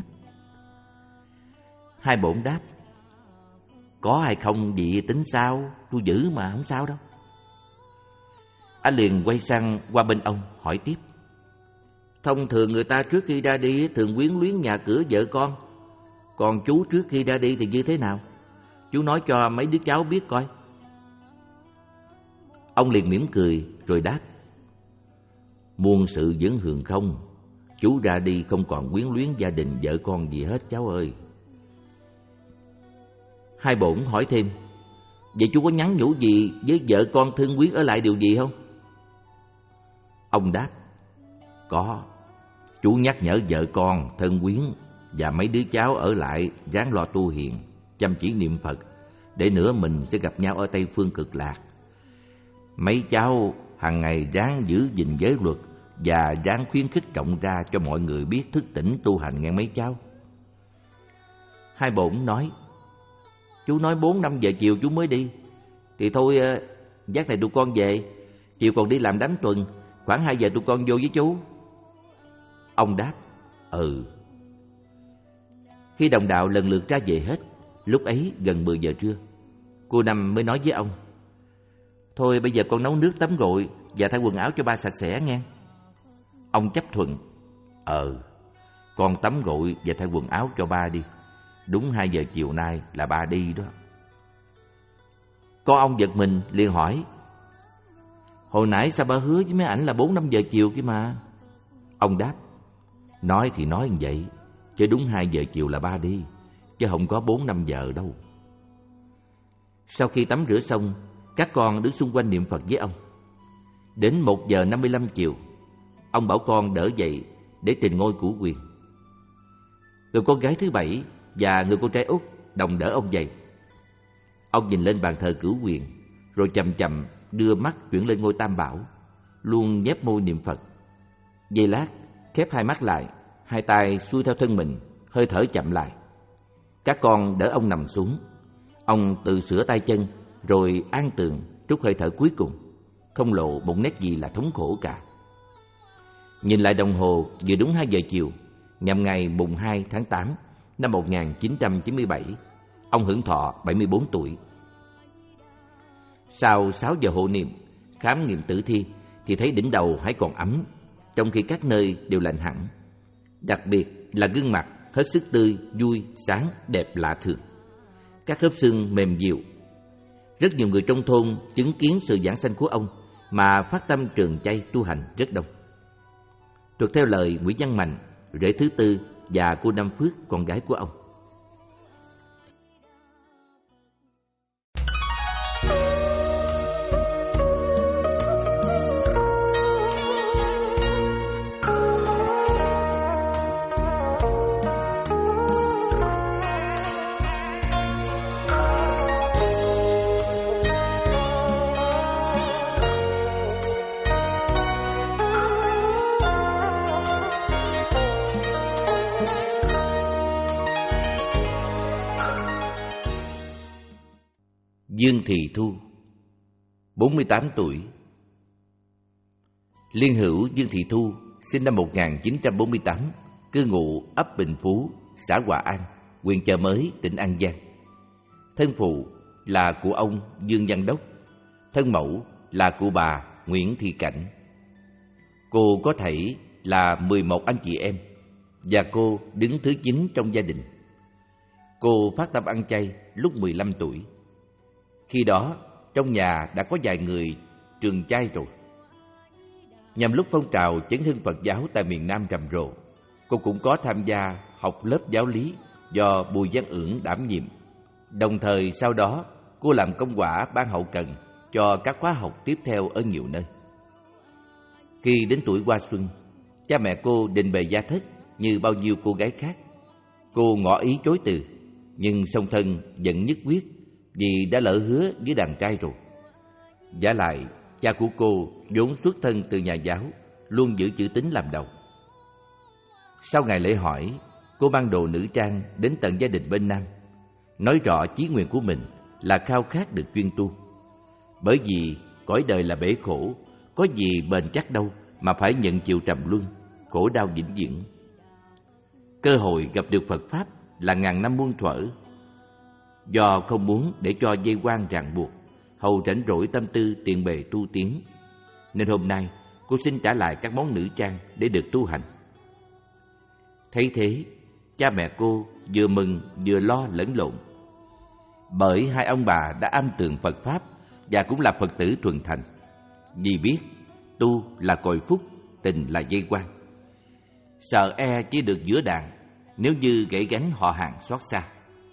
Speaker 2: Hai bổn đáp, có hay không vậy tính sao, tôi giữ mà không sao đâu. Anh liền quay sang qua bên ông hỏi tiếp, thông thường người ta trước khi ra đi thường quyến luyến nhà cửa vợ con, còn chú trước khi ra đi thì như thế nào? Chú nói cho mấy đứa cháu biết coi. Ông liền mỉm cười rồi đáp, muôn sự vẫn hường không, chú ra đi không còn quyến luyến gia đình vợ con gì hết cháu ơi. Hai bổn hỏi thêm, vậy chú có nhắn nhủ gì với vợ con thương quyến ở lại điều gì không? Ông đáp, có. Chú nhắc nhở vợ con, thân quyến và mấy đứa cháu ở lại ráng lo tu hiền, chăm chỉ niệm Phật, để nữa mình sẽ gặp nhau ở Tây Phương Cực Lạc. Mấy cháu hàng ngày ráng giữ gìn giới luật và ráng khuyến khích rộng ra cho mọi người biết thức tỉnh tu hành nghe mấy cháu. Hai bổn nói, chú nói bốn năm giờ chiều chú mới đi, thì thôi dắt thầy tụi con về, chiều còn đi làm đám tuần, khoảng hai giờ tụi con vô với chú. Ông đáp, ừ. Khi đồng đạo lần lượt ra về hết, lúc ấy gần mười giờ trưa, cô Năm mới nói với ông, thôi bây giờ con nấu nước tắm gội và thay quần áo cho ba sạch sẽ nghe. Ông chấp thuận, ờ, con tắm gội và thay quần áo cho ba đi, đúng hai giờ chiều nay là ba đi đó. Con ông giật mình liền hỏi, hồi nãy sao ba hứa với mấy ảnh là bốn năm giờ chiều kia mà? Ông đáp, nói thì nói như vậy, chứ đúng hai giờ chiều là ba đi, chứ không có bốn năm giờ đâu. Sau khi tắm rửa xong, các con đứng xung quanh niệm Phật với ông. Đến một giờ năm mươi lăm chiều, ông bảo con đỡ dậy để trình ngôi cửu quyền. Người con gái thứ bảy và người con trai út đồng đỡ ông dậy. Ông nhìn lên bàn thờ cửu quyền, rồi chậm chậm đưa mắt chuyển lên ngôi Tam Bảo, luôn nhếch môi niệm Phật. Giây lát, khép hai mắt lại, hai tay xuôi theo thân mình, hơi thở chậm lại. Các con đỡ ông nằm xuống. Ông tự sửa tay chân, rồi an tường trút hơi thở cuối cùng, không lộ một nét gì là thống khổ cả. Nhìn lại đồng hồ, vừa đúng hai giờ chiều, nhằm ngày mùng hai tháng tám năm một nghìn chín trăm chín mươi bảy, ông hưởng thọ bảy mươi bốn tuổi. Sau sáu giờ hộ niệm, khám nghiệm tử thi thì thấy đỉnh đầu hãy còn ấm, trong khi các nơi đều lạnh hẳn. Đặc biệt là gương mặt hết sức tươi, vui, sáng, đẹp lạ thường. Các khớp xương mềm dịu. Rất nhiều người trong thôn chứng kiến sự giảng sanh của ông mà phát tâm trường chay tu hành rất đông. Thuộc theo lời Nguyễn Văn Mạnh, rể thứ tư và cô Năm Phước, con gái của ông. Dương Thị Thu, bốn mươi tám tuổi. Liên hữu Dương Thị Thu sinh năm một nghìn chín trăm bốn mươi tám, cư ngụ ấp Bình Phú, xã Hòa An, huyện Chợ Mới, tỉnh An Giang. Thân phụ là của ông Dương Văn Đốc, thân mẫu là của bà Nguyễn Thị Cảnh. Cô có thảy là mười một anh chị em, và cô đứng thứ chín trong gia đình. Cô phát tâm ăn chay lúc mười lăm tuổi. Khi đó, trong nhà đã có vài người trường chay rồi. Nhằm lúc phong trào chấn hưng Phật giáo tại miền Nam rầm rộ, cô cũng có tham gia học lớp giáo lý do Bùi Văn Ưỡng đảm nhiệm. Đồng thời sau đó, cô làm công quả ban hậu cần cho các khóa học tiếp theo ở nhiều nơi. Khi đến tuổi hoa xuân, cha mẹ cô định bề gia thất như bao nhiêu cô gái khác. Cô ngỏ ý chối từ, nhưng song thân vẫn nhất quyết vì đã lỡ hứa với đàn trai rồi. Vả lại, cha của cô vốn xuất thân từ nhà giáo, luôn giữ chữ tín làm đầu. Sau ngày lễ hỏi, cô mang đồ nữ trang đến tận gia đình bên Nam, nói rõ chí nguyện của mình là khao khát được chuyên tu. Bởi vì cõi đời là bể khổ, có gì bền chắc đâu mà phải nhận chịu trầm luân, khổ đau vĩnh viễn. Cơ hội gặp được Phật Pháp là ngàn năm muôn thuở. Do không muốn để cho dây quan ràng buộc, hầu rảnh rỗi tâm tư tiền bề tu tiến, nên hôm nay cô xin trả lại các món nữ trang để được tu hành. Thấy thế, cha mẹ cô vừa mừng vừa lo lẫn lộn. Bởi hai ông bà đã am tường Phật Pháp và cũng là Phật tử thuần thành, vì biết tu là cội phúc, tình là dây quan. Sợ e chỉ được giữa đàn, nếu như gãy gánh họ hàng xót xa.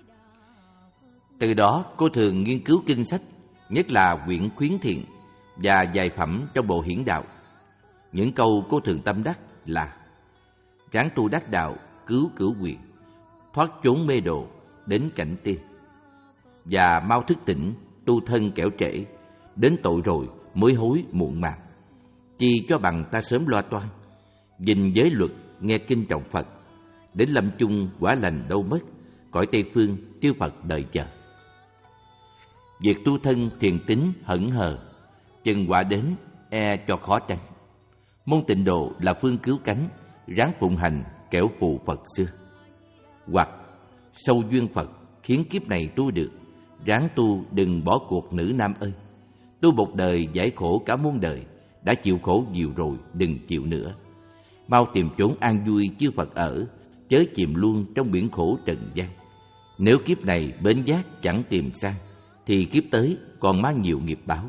Speaker 2: Từ đó cô thường nghiên cứu kinh sách, nhất là quyển Khuyến Thiện và vài phẩm trong bộ Hiển Đạo. Những câu cô thường tâm đắc là: ráng tu đắc đạo, cứu cửu quyền, thoát chốn mê đồ, đến cảnh tiên. Và mau thức tỉnh, tu thân kẻo trễ, đến tội rồi mới hối muộn màng. Chi cho bằng ta sớm loa toan, gìn giới luật, nghe kinh trọng Phật. Đến lâm chung quả lành đâu mất, cõi Tây Phương chư Phật đợi chờ. Việc tu thân thiền tín hững hờ, chừng quả đến e cho khó tránh. Môn Tịnh Độ là phương cứu cánh, ráng phụng hành kẻo phù Phật xưa. Hoặc sâu duyên Phật khiến kiếp này tu được, ráng tu đừng bỏ cuộc nữ nam ơi. Tu một đời giải khổ cả muôn đời, đã chịu khổ nhiều rồi đừng chịu nữa. Mau tìm chốn an vui chư Phật ở, chớ chìm luôn trong biển khổ trần gian. Nếu kiếp này bến giác chẳng tìm sang, thì kiếp tới còn mang nhiều nghiệp báo.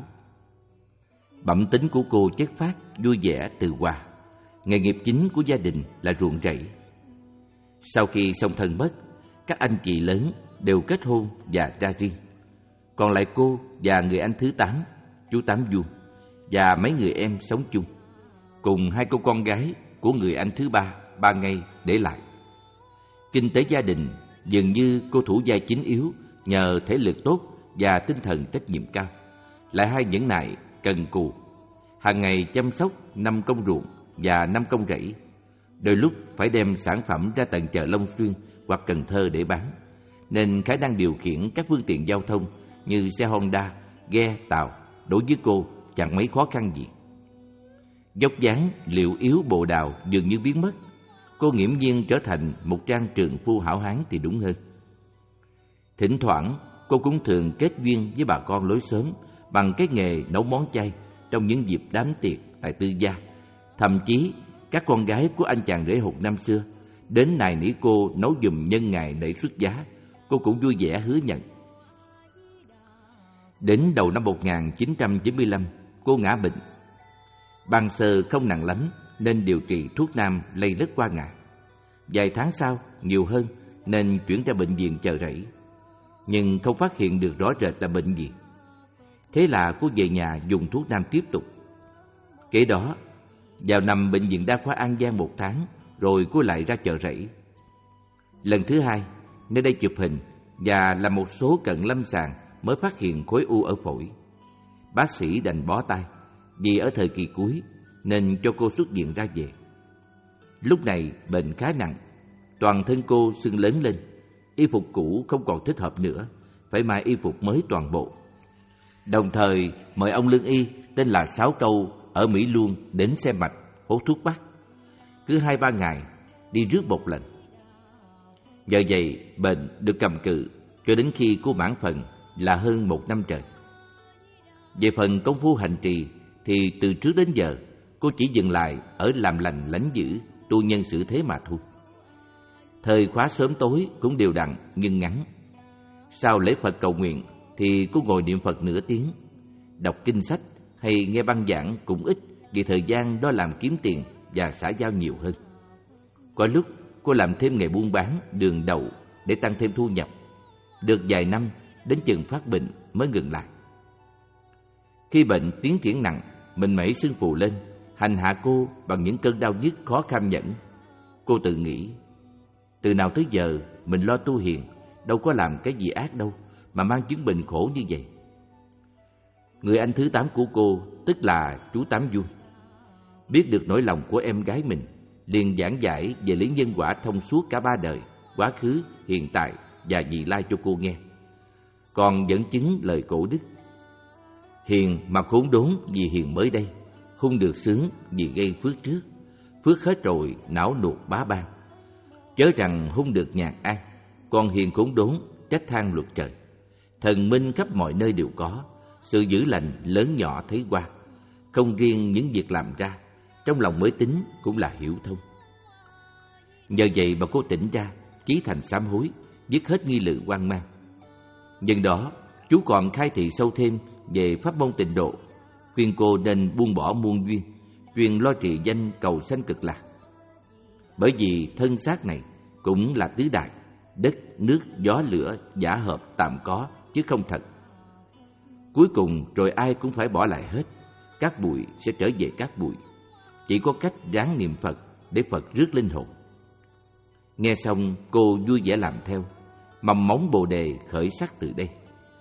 Speaker 2: Bẩm tính của cô chất phát, vui vẻ từ hòa. Nghề nghiệp chính của gia đình là ruộng rẫy. Sau khi song thân mất, các anh chị lớn đều kết hôn và ra riêng. Còn lại cô và người anh thứ tám, chú Tám Vuông, và mấy người em sống chung, cùng hai cô con gái của người anh thứ ba, Ba Ngay để lại. Kinh tế gia đình dường như cô thủ vai chính yếu nhờ thể lực tốt và tinh thần trách nhiệm cao, lại hay nhẫn nại cần cù, hàng ngày chăm sóc năm công ruộng và năm công rẫy. Đôi lúc phải đem sản phẩm ra tận chợ Long Xuyên hoặc Cần Thơ để bán, nên khả năng điều khiển các phương tiện giao thông như xe Honda, ghe, tàu đối với cô chẳng mấy khó khăn gì. Dốc dáng liệu yếu bồ đào dường như biến mất, cô nghiễm nhiên trở thành một trang trượng phu hảo hán thì đúng hơn. Thỉnh thoảng cô cũng thường kết duyên với bà con lối xóm bằng cái nghề nấu món chay trong những dịp đám tiệc tại tư gia. Thậm chí các con gái của anh chàng rể hụt năm xưa đến nài nỉ cô nấu giùm nhân ngày lễ xuất giá, cô cũng vui vẻ hứa nhận. Đến đầu năm một nghìn chín trăm chín mươi lăm, cô ngã bệnh. Ban sơ không nặng lắm nên điều trị thuốc nam lây lất qua ngày. Vài tháng sau nhiều hơn nên chuyển ra bệnh viện Chợ Rẫy, nhưng không phát hiện được rõ rệt là bệnh gì. Thế là cô về nhà dùng thuốc nam tiếp tục. Kế đó, vào nằm bệnh viện đa khoa An Giang một tháng, rồi cô lại ra Chợ Rẫy. Lần thứ hai, nơi đây chụp hình và làm một số cận lâm sàng mới phát hiện khối u ở phổi. Bác sĩ đành bó tay, vì ở thời kỳ cuối nên cho cô xuất viện ra về. Lúc này bệnh khá nặng, toàn thân cô sưng lớn lên, y phục cũ không còn thích hợp nữa, phải may y phục mới toàn bộ. Đồng thời mời ông lương y tên là Sáu Câu ở Mỹ Luông đến xem mạch, hốt thuốc bắc. Cứ hai ba ngày đi rước một lần. Nhờ vậy bệnh được cầm cự cho đến khi cô mãn phần là hơn một năm trời. Về phần công phu hành trì thì từ trước đến giờ cô chỉ dừng lại ở làm lành lánh dữ, tu nhân xử thế mà thôi. Thời khóa sớm tối cũng đều đặn nhưng ngắn. Sau lễ Phật cầu nguyện thì cô ngồi niệm Phật nửa tiếng, đọc kinh sách hay nghe băng giảng cũng ít, vì thời gian đó làm kiếm tiền và xã giao nhiều hơn. Có lúc cô làm thêm nghề buôn bán đường đậu để tăng thêm thu nhập. Được vài năm, đến chừng phát bệnh mới ngừng lại. Khi bệnh tiến triển nặng, mình mẩy sưng phù lên, hành hạ cô bằng những cơn đau nhức khó kham nhẫn. Cô tự nghĩ, từ nào tới giờ mình lo tu hiền, đâu có làm cái gì ác đâu mà mang chứng bệnh khổ như vậy. Người anh thứ tám của cô, tức là chú Tám Vuông, biết được nỗi lòng của em gái mình, liền giảng giải về lý nhân quả thông suốt cả ba đời, quá khứ, hiện tại và vị lai cho cô nghe. Còn dẫn chứng lời cổ đức: hiền mà khốn đốn vì hiền mới đây, không được sướng vì gây phước trước. Phước hết rồi não nuột bá ban, chớ rằng không được nhàn an. Còn hiền khốn đốn trách than luật trời. Thần minh khắp mọi nơi đều có, sự dữ lành lớn nhỏ thấy qua. Không riêng những việc làm ra, trong lòng mới tính cũng là hiểu thông. Nhờ vậy mà cô tỉnh ra, chí thành sám hối, dứt hết nghi lự hoang mang. Nhân đó, chú còn khai thị sâu thêm về pháp môn tịnh độ, khuyên cô nên buông bỏ muôn duyên, chuyên lo trì danh cầu sanh cực lạc. Bởi vì thân xác này cũng là tứ đại, đất, nước, gió, lửa, giả hợp, tạm có, chứ không thật. Cuối cùng rồi ai cũng phải bỏ lại hết, các bụi sẽ trở về các bụi. Chỉ có cách ráng niệm Phật để Phật rước linh hồn. Nghe xong cô vui vẻ làm theo, mầm móng bồ đề khởi sắc từ đây.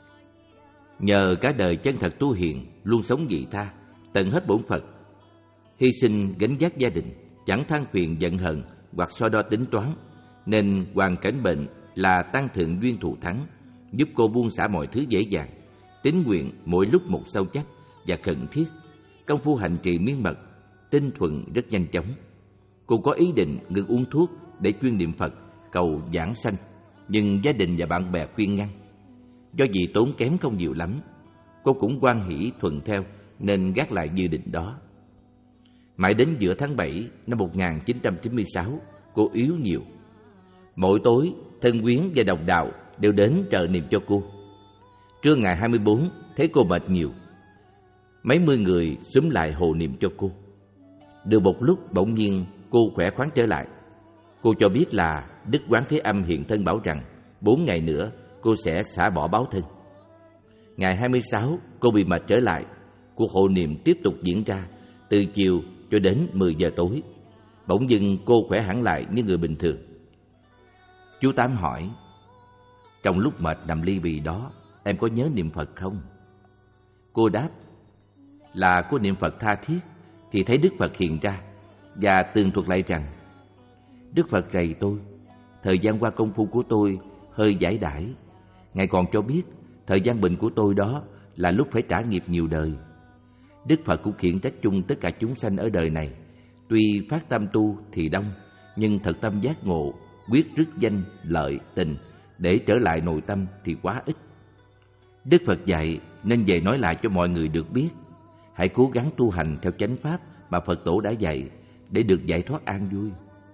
Speaker 2: Nhờ cả đời chân thật tu hiền, luôn sống vị tha, tận hết bổn phận, hy sinh gánh vác gia đình, chẳng than phiền giận hờn hoặc so đo tính toán, nên hoàn cảnh bệnh là tăng thượng duyên thù thắng, giúp cô buông xả mọi thứ dễ dàng, tín nguyện mỗi lúc một sâu chắc và khẩn thiết. Công phu hành trì miên mật, tinh thuần rất nhanh chóng. Cô có ý định ngừng uống thuốc để chuyên niệm Phật cầu giảng sanh, nhưng gia đình và bạn bè khuyên ngăn. Do vì tốn kém không nhiều lắm, cô cũng hoan hỷ thuận theo nên gác lại dự định đó. Mãi đến giữa tháng bảy năm một nghìn chín trăm chín mươi sáu, cô yếu nhiều. Mỗi tối, thân quyến và đồng đạo đều đến trợ niệm cho cô. Trưa ngày hai mươi bốn, thấy cô mệt nhiều, mấy mươi người xúm lại hộ niệm cho cô. Được một lúc bỗng nhiên cô khỏe khoắn trở lại. Cô cho biết là Đức Quán Thế Âm hiện thân bảo rằng bốn ngày nữa cô sẽ xả bỏ báo thân. Ngày hai mươi sáu, cô bị mệt trở lại. Cuộc hộ niệm tiếp tục diễn ra từ chiều cho đến mười giờ tối. Bỗng dưng cô khỏe hẳn lại như người bình thường. Chú Tám hỏi: trong lúc mệt nằm ly bì đó, em có nhớ niệm Phật không? Cô đáp là cô niệm Phật tha thiết, thì thấy Đức Phật hiện ra và tường thuật lại rằng: Đức Phật rầy tôi, thời gian qua công phu của tôi hơi giải đãi. Ngài còn cho biết thời gian bệnh của tôi đó là lúc phải trả nghiệp nhiều đời. Đức Phật cũng khiển trách chung tất cả chúng sanh ở đời này. Tuy phát tâm tu thì đông, nhưng thật tâm giác ngộ, quyết rước danh, lợi, tình để trở lại nội tâm thì quá ít. Đức Phật dạy nên về nói lại cho mọi người được biết. Hãy cố gắng tu hành theo chánh pháp mà Phật Tổ đã dạy để được giải thoát an vui.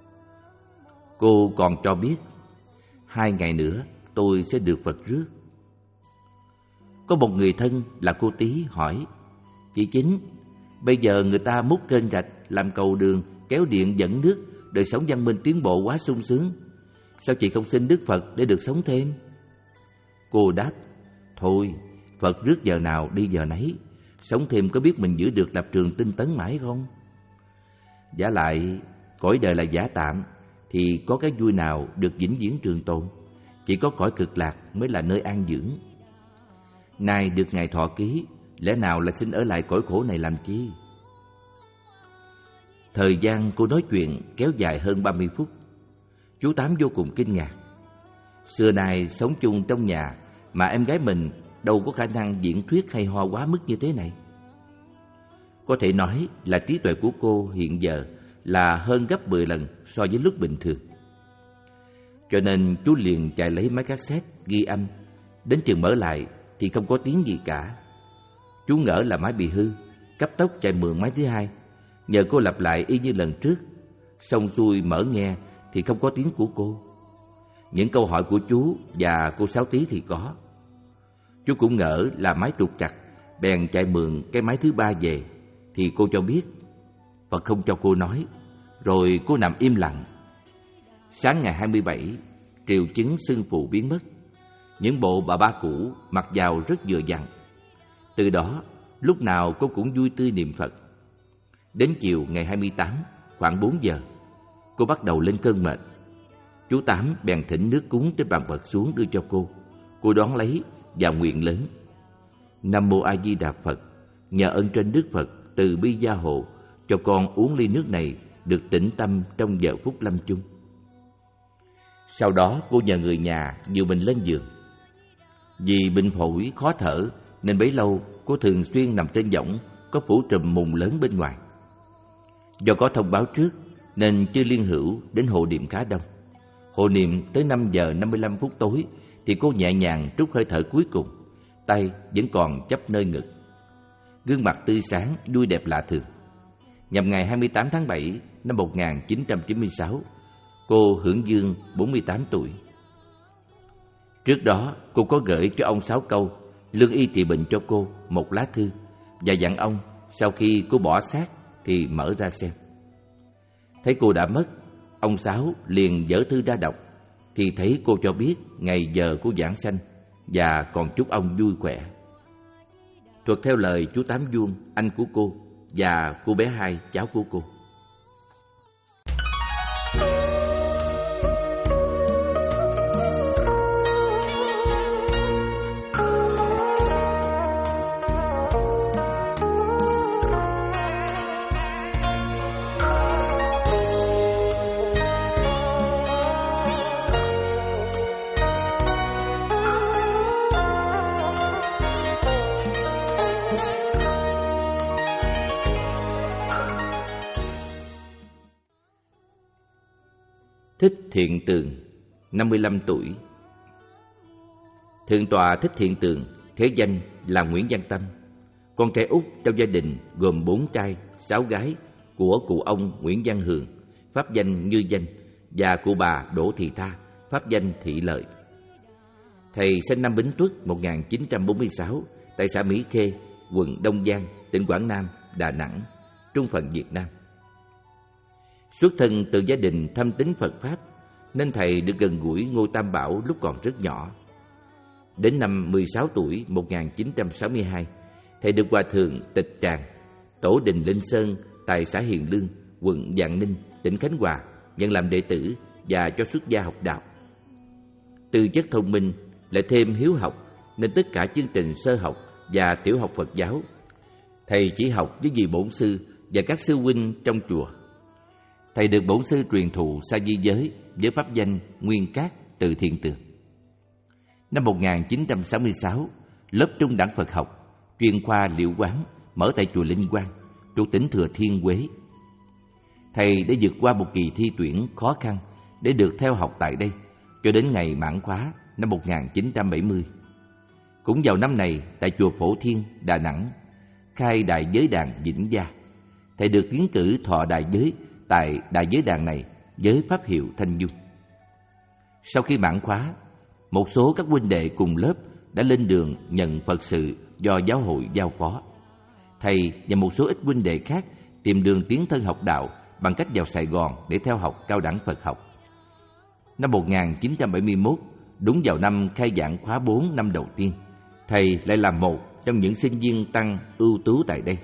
Speaker 2: Cô còn cho biết hai ngày nữa tôi sẽ được Phật rước. Có một người thân là cô Tí hỏi: chị Chính, bây giờ người ta múc kênh rạch, làm cầu đường, kéo điện dẫn nước, đời sống văn minh tiến bộ quá sung sướng, sao chị không xin Đức Phật để được sống thêm? Cô đáp: thôi, Phật rước giờ nào đi giờ nấy, sống thêm có biết mình giữ được lập trường tinh tấn mãi không? Vả lại cõi đời là giả tạm, thì có cái vui nào được vĩnh viễn trường tồn? Chỉ có cõi cực lạc mới là nơi an dưỡng. Nay được Ngài thọ ký, lẽ nào là xin ở lại cõi khổ này làm chi? Thời gian cô nói chuyện kéo dài hơn ba mươi phút. Chú Tám vô cùng kinh ngạc. Xưa nay sống chung trong nhà mà em gái mình đâu có khả năng diễn thuyết hay ho quá mức như thế này. Có thể nói là trí tuệ của cô hiện giờ là hơn gấp mười lần so với lúc bình thường. Cho nên chú liền chạy lấy máy cassette ghi âm. Đến chừng mở lại thì không có tiếng gì cả. Chú ngỡ là máy bị hư, cấp tốc chạy mượn máy thứ hai, nhờ cô lặp lại y như lần trước. Xong xuôi mở nghe thì không có tiếng của cô. Những câu hỏi của chú và cô Sáu Tí thì có. Chú cũng ngỡ là máy trục trặc, bèn chạy mượn cái máy thứ ba về, thì cô cho biết Phật không cho cô nói, rồi cô nằm im lặng. Sáng ngày hai mươi bảy, triệu chứng sưng phù biến mất. Những bộ bà ba cũ mặc vào rất vừa vặn. Từ đó, lúc nào cô cũng vui tươi niệm Phật. Đến chiều ngày hai mươi tám, khoảng bốn giờ, cô bắt đầu lên cơn mệt. Chú Tám bèn thỉnh nước cúng trên bàn Phật xuống đưa cho cô. Cô đón lấy và nguyện lớn: Nam Mô A Di Đà Phật, nhờ ơn trên Đức Phật từ bi gia hộ, cho con uống ly nước này được tĩnh tâm trong giờ phút lâm chung. Sau đó cô nhờ người nhà dìu mình lên giường. Vì bệnh phổi khó thở nên bấy lâu cô thường xuyên nằm trên võng có phủ trùm mùng lớn bên ngoài. Do có thông báo trước nên Chư Liên Hữu đến hộ niệm khá đông. Hộ niệm tới năm giờ năm mươi lăm phút tối thì cô nhẹ nhàng trút hơi thở cuối cùng, tay vẫn còn chấp nơi ngực. Gương mặt tươi sáng, vui đẹp lạ thường. Nhằm ngày hai mươi tám tháng bảy năm một nghìn chín trăm chín mươi sáu, cô hưởng dương bốn mươi tám tuổi. Trước đó, cô có gửi cho ông Sáu Câu, lương y trị bệnh cho cô, một lá thư và dặn ông sau khi cô bỏ xác thì mở ra xem. Thấy cô đã mất, ông Sáu liền dở thư ra đọc, thì thấy cô cho biết ngày giờ của giảng sanh và còn chúc ông vui khỏe. Thuật theo lời chú Tám Vuông, anh của cô, và cô bé Hai, cháu của cô. Thích Thiện Tường, năm mươi lăm tuổi. Thượng tọa Thích Thiện Tường, thế danh là Nguyễn Văn Tâm, con trai út trong gia đình gồm bốn trai, sáu gái của cụ ông Nguyễn Văn Hường, pháp danh Như Danh, và cụ bà Đỗ Thị Tha, pháp danh Thị Lợi. Thầy sinh năm Bính Tuất một nghìn chín trăm bốn mươi sáu tại xã Mỹ Khê, quận Đông Giang, tỉnh Quảng Nam, Đà Nẵng, Trung phần Việt Nam. Xuất thân từ gia đình thâm tín Phật Pháp nên thầy được gần gũi Ngô Tam Bảo lúc còn rất nhỏ. Đến năm mười sáu tuổi một nghìn chín trăm sáu mươi hai, thầy được Hòa Thượng Tịch Tràng, tổ đình Linh Sơn tại xã Hiền Lương, quận Vạn Ninh, tỉnh Khánh Hòa nhận làm đệ tử và cho xuất gia học đạo. Tư chất thông minh lại thêm hiếu học nên tất cả chương trình sơ học và tiểu học Phật giáo thầy chỉ học với vị bổn sư và các sư huynh trong chùa. Thầy được bổn sư truyền thụ xa di giới với pháp danh Nguyên Cát từ Thiện Tường. Năm một nghìn chín trăm sáu mươi sáu, lớp trung đẳng Phật học chuyên khoa Liệu Quán mở tại chùa Linh Quang, thuộc tỉnh Thừa Thiên Huế. Thầy đã vượt qua một kỳ thi tuyển khó khăn để được theo học tại đây cho đến ngày mãn khóa năm một nghìn chín trăm bảy mươi. Cũng vào năm này, tại chùa Phổ Thiên, Đà Nẵng, khai đại giới đàn Vĩnh Gia, thầy được tiến cử thọ đại giới tại đại giới đàn này với pháp hiệu Thanh Dung. Sau khi mãn khóa, một số các huynh đệ cùng lớp đã lên đường nhận Phật sự do giáo hội giao phó. Thầy và một số ít huynh đệ khác tìm đường tiến thân học đạo bằng cách vào Sài Gòn để theo học cao đẳng Phật học. Năm một nghìn chín trăm bảy mươi mốt, đúng vào năm khai giảng khóa bốn năm đầu tiên, thầy lại là một trong những sinh viên tăng ưu tú tại đây.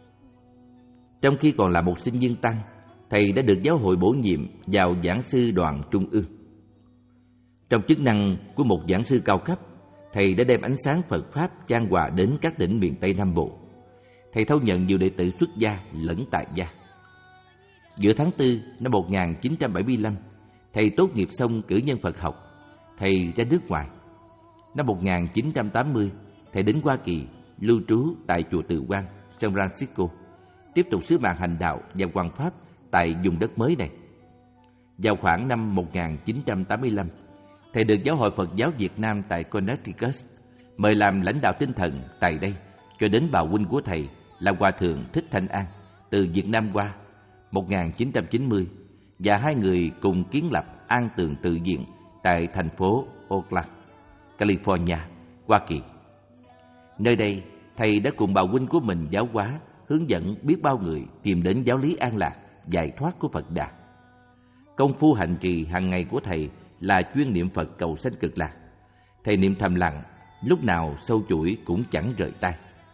Speaker 2: Trong khi còn là một sinh viên tăng, thầy đã được giáo hội bổ nhiệm vào giảng sư đoàn trung ương. Trong chức năng của một giảng sư cao cấp, thầy đã đem ánh sáng Phật Pháp chan hòa đến các tỉnh miền Tây Nam Bộ. Thầy thâu nhận nhiều đệ tử xuất gia lẫn tại gia. Giữa tháng tư năm một nghìn chín trăm bảy mươi lăm, thầy tốt nghiệp xong cử nhân Phật học. Thầy ra nước ngoài. Năm một nghìn chín trăm tám mươi, thầy đến Hoa Kỳ lưu trú tại chùa Từ Quang, San Francisco, tiếp tục sứ mạng hành đạo và hoằng pháp tại vùng đất mới này. Vào khoảng năm một nghìn chín trăm tám mươi lăm, thầy được Giáo hội Phật giáo Việt Nam tại Connecticut mời làm lãnh đạo tinh thần tại đây cho đến bà huynh của thầy là Hòa Thượng Thích Thanh An từ Việt Nam qua một nghìn chín trăm chín mươi, và hai người cùng kiến lập An Tường Tự Viện tại thành phố Oakland, California, Hoa Kỳ. Nơi đây, thầy đã cùng bà huynh của mình giáo hóa, hướng dẫn biết bao người tìm đến giáo lý an lạc, giải thoát của Phật Đà. Công phu hành trì hàng ngày của thầy là chuyên niệm Phật cầu sanh Cực Lạc. Thầy niệm thầm lặng, lúc nào sâu chuỗi cũng chẳng rời tay.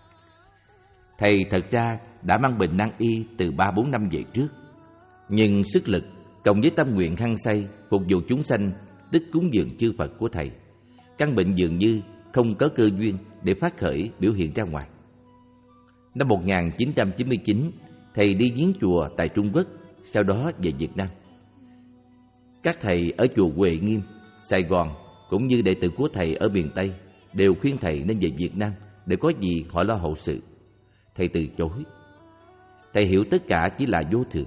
Speaker 2: Thầy thật ra đã mang bình nan y từ ba bốn năm về trước, nhưng sức lực cộng với tâm nguyện hăng say phục vụ chúng sanh, tích cúng dường chư Phật của thầy, căn bệnh dường như không có cơ duyên để phát khởi biểu hiện ra ngoài. Năm một nghìn chín trăm chín mươi chín, thầy đi viếng chùa tại Trung Quốc, sau đó về Việt Nam. Các thầy ở chùa Huệ Nghiêm, Sài Gòn cũng như đệ tử của thầy ở miền Tây đều khuyên thầy nên về Việt Nam để có gì họ lo hậu sự. Thầy từ chối. Thầy hiểu tất cả chỉ là vô thường.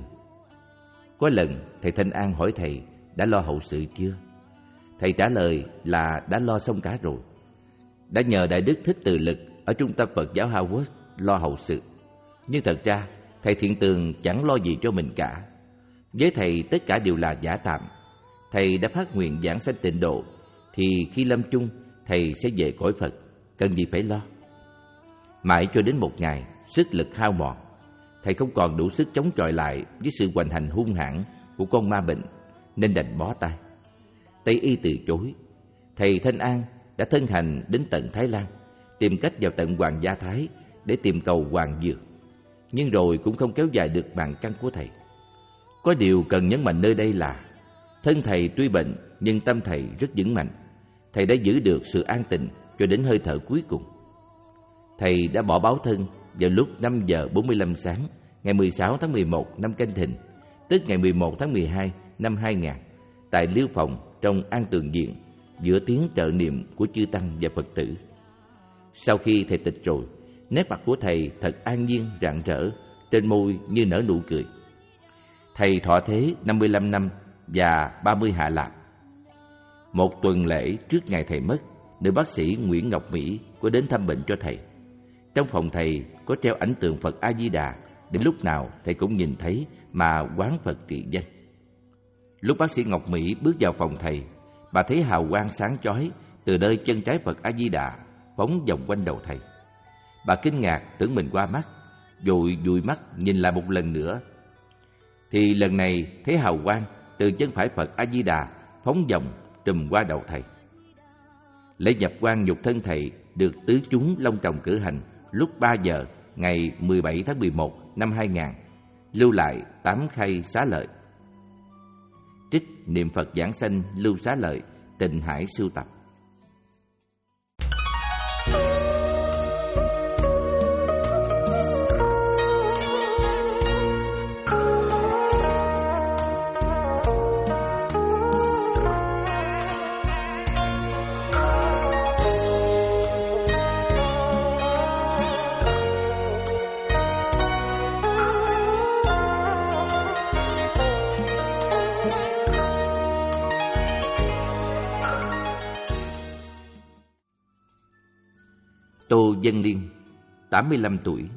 Speaker 2: Có lần thầy Thanh An hỏi thầy đã lo hậu sự chưa? Thầy trả lời là đã lo xong cả rồi. Đã nhờ Đại Đức Thích Từ Lực ở Trung tâm Phật giáo Harvard lo hậu sự. Nhưng thật ra thầy Thiện Tường chẳng lo gì cho mình cả. Với thầy tất cả đều là giả tạm. Thầy đã phát nguyện giảng sanh tịnh độ, thì khi lâm chung thầy sẽ về cõi Phật, cần gì phải lo. Mãi cho đến một ngày sức lực hao mòn, thầy không còn đủ sức chống chọi lại với sự hoành hành hung hãn của con ma bệnh, nên đành bó tay. Tây y từ chối. Thầy Thanh An đã thân hành đến tận Thái Lan, tìm cách vào tận Hoàng Gia Thái để tìm cầu hoàng dược, nhưng rồi cũng không kéo dài được bàn căn của thầy. Có điều cần nhấn mạnh nơi đây là thân thầy tuy bệnh nhưng tâm thầy rất vững mạnh. Thầy đã giữ được sự an tịnh cho đến hơi thở cuối cùng. Thầy đã bỏ báo thân vào lúc năm giờ bốn mươi lăm sáng ngày mười sáu tháng mười một năm Canh Thìn, tức ngày mười một tháng mười hai năm hai nghìn, tại Liêu Phòng trong An Tường Viện, giữa tiếng trợ niệm của chư tăng và Phật tử. Sau khi thầy tịch rồi, nét mặt của thầy thật an nhiên rạng rỡ, trên môi như nở nụ cười. Thầy thọ thế năm mươi lăm năm và ba mươi hạ lạc. Một tuần lễ trước ngày thầy mất, nữ bác sĩ Nguyễn Ngọc Mỹ có đến thăm bệnh cho thầy. Trong phòng thầy có treo ảnh tượng Phật A Di Đà, đến lúc nào thầy cũng nhìn thấy mà quán Phật trị danh. Lúc bác sĩ Ngọc Mỹ bước vào phòng thầy, bà thấy hào quang sáng chói từ nơi chân trái Phật A Di Đà phóng vòng quanh đầu thầy. Bà kinh ngạc tưởng mình qua mắt, rồi dụi mắt nhìn lại một lần nữa. Thì lần này thấy hào quang từ chân phải Phật A Di Đà phóng vòng trùm qua đầu thầy. Lễ nhập quan nhục thân thầy được tứ chúng long trọng cử hành lúc ba giờ ngày mười bảy tháng mười một năm hai nghìn, lưu lại tám khay xá lợi. Trích Niệm Phật Giảng Sanh Lưu Xá Lợi, Tịnh Hải sưu tập. Tô Dân Liên, tám mươi lăm tuổi.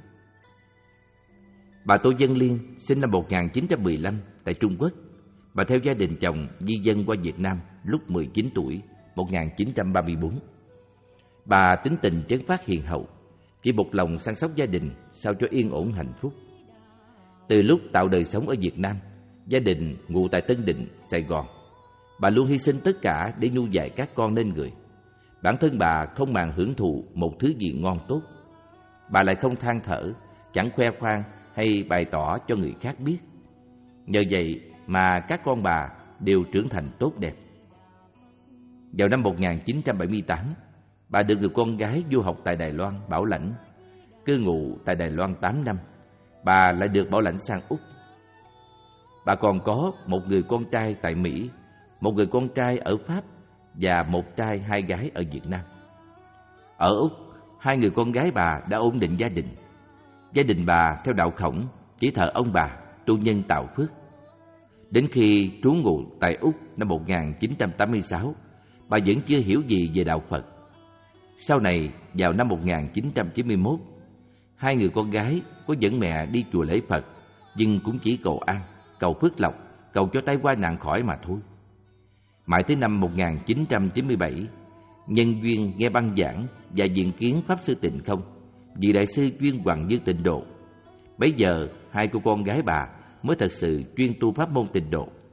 Speaker 2: Bà Tô Dân Liên sinh năm một nghìn chín trăm mười lăm tại Trung Quốc. Bà theo gia đình chồng di dân qua Việt Nam lúc mười chín tuổi, một nghìn chín trăm ba mươi tư. Bà tính tình chất phác hiền hậu, chỉ một lòng săn sóc gia đình sao cho yên ổn hạnh phúc. Từ lúc tạo đời sống ở Việt Nam, gia đình ngụ tại Tân Định, Sài Gòn, bà luôn hy sinh tất cả để nuôi dạy các con nên người. Bản thân bà không màng hưởng thụ một thứ gì ngon tốt. Bà lại không than thở, chẳng khoe khoang hay bày tỏ cho người khác biết. Nhờ vậy mà các con bà đều trưởng thành tốt đẹp. Vào năm một nghìn chín trăm bảy mươi tám, bà được người con gái du học tại Đài Loan bảo lãnh. Cư ngụ tại Đài Loan tám năm, bà lại được bảo lãnh sang Úc. Bà còn có một người con trai tại Mỹ, một người con trai ở Pháp và một trai hai gái ở Việt Nam. Ở Úc, hai người con gái bà đã ổn định gia đình. Gia đình bà theo đạo Khổng, chỉ thờ ông bà, tu nhân tạo phước. Đến khi trú ngụ tại Úc năm một nghìn chín trăm tám mươi sáu, bà vẫn chưa hiểu gì về đạo Phật. Sau này, vào năm một nghìn chín trăm chín mươi mốt, hai người con gái có dẫn mẹ đi chùa lễ Phật, nhưng cũng chỉ cầu an, cầu phước lộc, cầu cho tai qua nạn khỏi mà thôi. Mãi tới năm một nghìn chín trăm chín mươi bảy, nhân duyên nghe băng giảng và diện kiến Pháp Sư Tịnh Không, vị đại sư chuyên Hoàng Dương Tịnh Độ. Bấy giờ hai cô con gái bà mới thật sự chuyên tu pháp môn Tịnh Độ.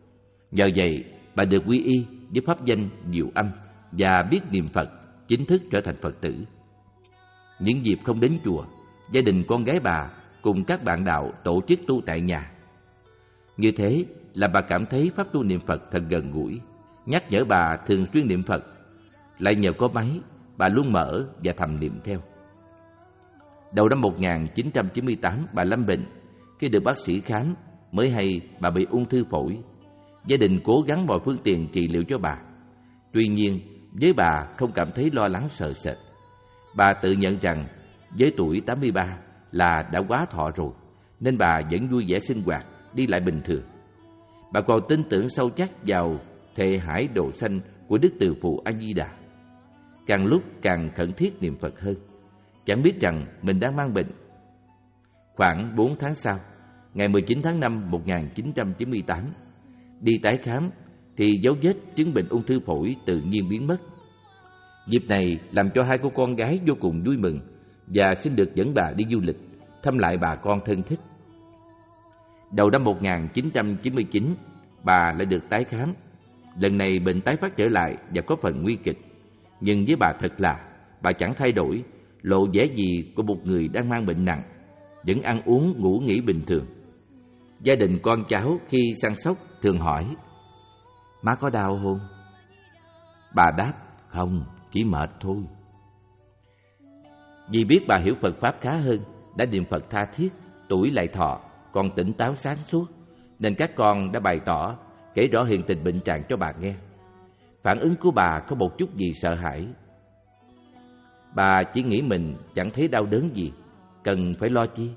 Speaker 2: Nhờ vậy, bà được quy y với pháp danh Diệu Âm và biết niệm Phật, chính thức trở thành Phật tử. Những dịp không đến chùa, gia đình con gái bà cùng các bạn đạo tổ chức tu tại nhà. Như thế là bà cảm thấy pháp tu niệm Phật thật gần gũi, nhắc nhở bà thường xuyên niệm Phật. Lại nhờ có máy, bà luôn mở và thầm niệm theo. Đầu năm một nghìn chín trăm chín mươi tám, bà lâm bệnh. Khi được bác sĩ khám, mới hay bà bị ung thư phổi. Gia đình cố gắng mọi phương tiện trị liệu cho bà. Tuy nhiên, với bà không cảm thấy lo lắng sợ sệt. Bà tự nhận rằng với tuổi tám mươi ba là đã quá thọ rồi, nên bà vẫn vui vẻ sinh hoạt, đi lại bình thường. Bà còn tin tưởng sâu chắc vào thệ hải độ sanh của Đức Từ Phụ A Di Đà. Càng lúc càng khẩn thiết niệm Phật hơn, chẳng biết rằng mình đang mang bệnh. Khoảng bốn tháng sau, ngày mười chín tháng năm một nghìn chín trăm chín mươi tám, đi tái khám thì dấu vết chứng bệnh ung thư phổi tự nhiên biến mất. Dịp này làm cho hai cô con gái vô cùng vui mừng và xin được dẫn bà đi du lịch, thăm lại bà con thân thích. Đầu năm một nghìn chín trăm chín mươi chín, bà lại được tái khám. Lần này bệnh tái phát trở lại và có phần nguy kịch. Nhưng với bà thật lạ, bà chẳng thay đổi, lộ vẻ gì của một người đang mang bệnh nặng, vẫn ăn uống ngủ nghỉ bình thường. Gia đình con cháu khi săn sóc thường hỏi: "Má có đau không?" Bà đáp: "Không, chỉ mệt thôi." Vì biết bà hiểu Phật Pháp khá hơn, đã niệm Phật tha thiết, tuổi lại thọ, còn tỉnh táo sáng suốt, nên các con đã bày tỏ, kể rõ hiện tình bệnh trạng cho bà nghe. Phản ứng của bà có một chút gì sợ hãi. Bà chỉ nghĩ mình chẳng thấy đau đớn gì, cần phải lo chi.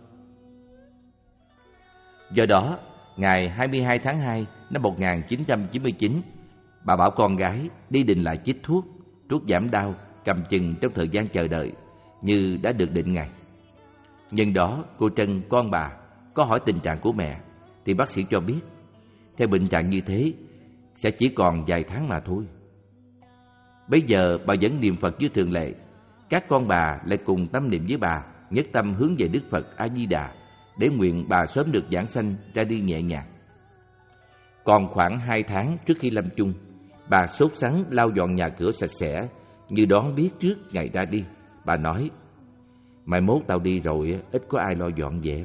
Speaker 2: Do đó, ngày hai mươi hai tháng hai năm một nghìn chín trăm chín mươi chín, bà bảo con gái đi đình lại chích thuốc, thuốc giảm đau, cầm chừng trong thời gian chờ đợi, như đã được định ngày. Nhân đó, cô Trân, con bà, có hỏi tình trạng của mẹ, thì bác sĩ cho biết, theo bệnh trạng như thế, sẽ chỉ còn vài tháng mà thôi. Bây giờ bà vẫn niệm Phật như thường lệ. Các con bà lại cùng tâm niệm với bà, nhất tâm hướng về Đức Phật A Di Đà, để nguyện bà sớm được giảng sanh ra đi nhẹ nhàng. Còn khoảng hai tháng trước khi lâm chung, bà sốt sắng lau dọn nhà cửa sạch sẽ, như đón biết trước ngày ra đi. Bà nói: "Mai mốt tao đi rồi, ít có ai lo dọn dẹp."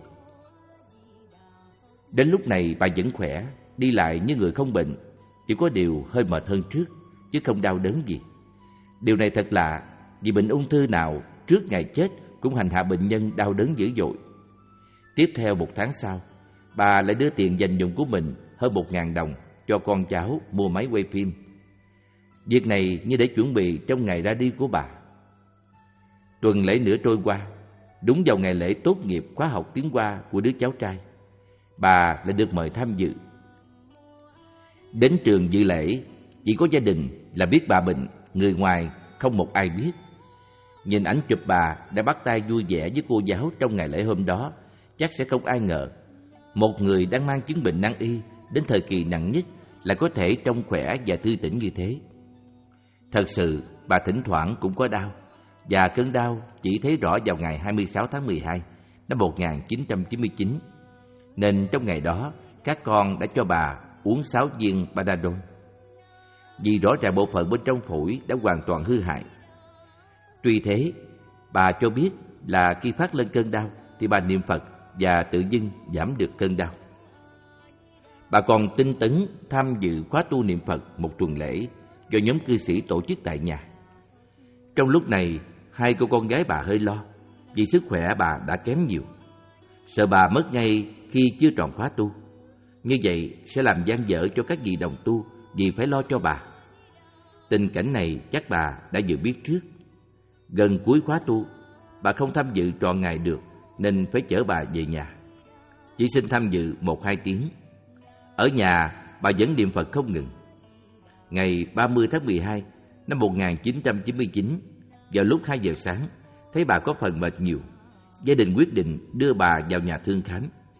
Speaker 2: Đến lúc này bà vẫn khỏe, đi lại như người không bệnh, chỉ có điều hơi mệt hơn trước, chứ không đau đớn gì. Điều này thật lạ, vì bệnh ung thư nào trước ngày chết cũng hành hạ bệnh nhân đau đớn dữ dội. Tiếp theo một tháng sau, bà lại đưa tiền dành dụm của mình hơn một ngàn đồng cho con cháu mua máy quay phim. Việc này như để chuẩn bị trong ngày ra đi của bà. Tuần lễ nữa trôi qua, đúng vào ngày lễ tốt nghiệp khóa học tiếng Hoa của đứa cháu trai, bà lại được mời tham dự. Đến trường dự lễ, chỉ có gia đình là biết bà bệnh, người ngoài không một ai biết. Nhìn ảnh chụp bà đã bắt tay vui vẻ với cô giáo trong ngày lễ hôm đó, chắc sẽ không ai ngờ một người đang mang chứng bệnh nan y đến thời kỳ nặng nhất lại có thể trông khỏe và tươi tỉnh như thế. Thật sự, bà thỉnh thoảng cũng có đau, và cơn đau chỉ thấy rõ vào ngày hai mươi sáu tháng mười hai năm một nghìn chín trăm chín mươi chín, nên trong ngày đó các con đã cho bà uống sáu viên Panadol. Vì rõ ràng bộ phận bên trong phổi đã hoàn toàn hư hại. Tuy thế, bà cho biết là khi phát lên cơn đau thì bà niệm Phật và tự dưng giảm được cơn đau. Bà còn tinh tấn tham dự khóa tu niệm Phật một tuần lễ do nhóm cư sĩ tổ chức tại nhà. Trong lúc này, hai cô con gái bà hơi lo, vì sức khỏe bà đã kém nhiều. Sợ bà mất ngay khi chưa tròn khóa tu. Như vậy sẽ làm dang dở cho các vị đồng tu vì phải lo cho bà. Tình cảnh này chắc bà đã dự biết trước. Gần cuối khóa tu, bà không tham dự trọn ngày được nên phải chở bà về nhà. Chỉ xin tham dự một hai tiếng. Ở nhà bà vẫn niệm Phật không ngừng. Ngày ba mươi tháng mười hai năm một nghìn chín trăm chín mươi chín, vào lúc hai giờ sáng, thấy bà có phần mệt nhiều, gia đình quyết định đưa bà vào nhà thương khám.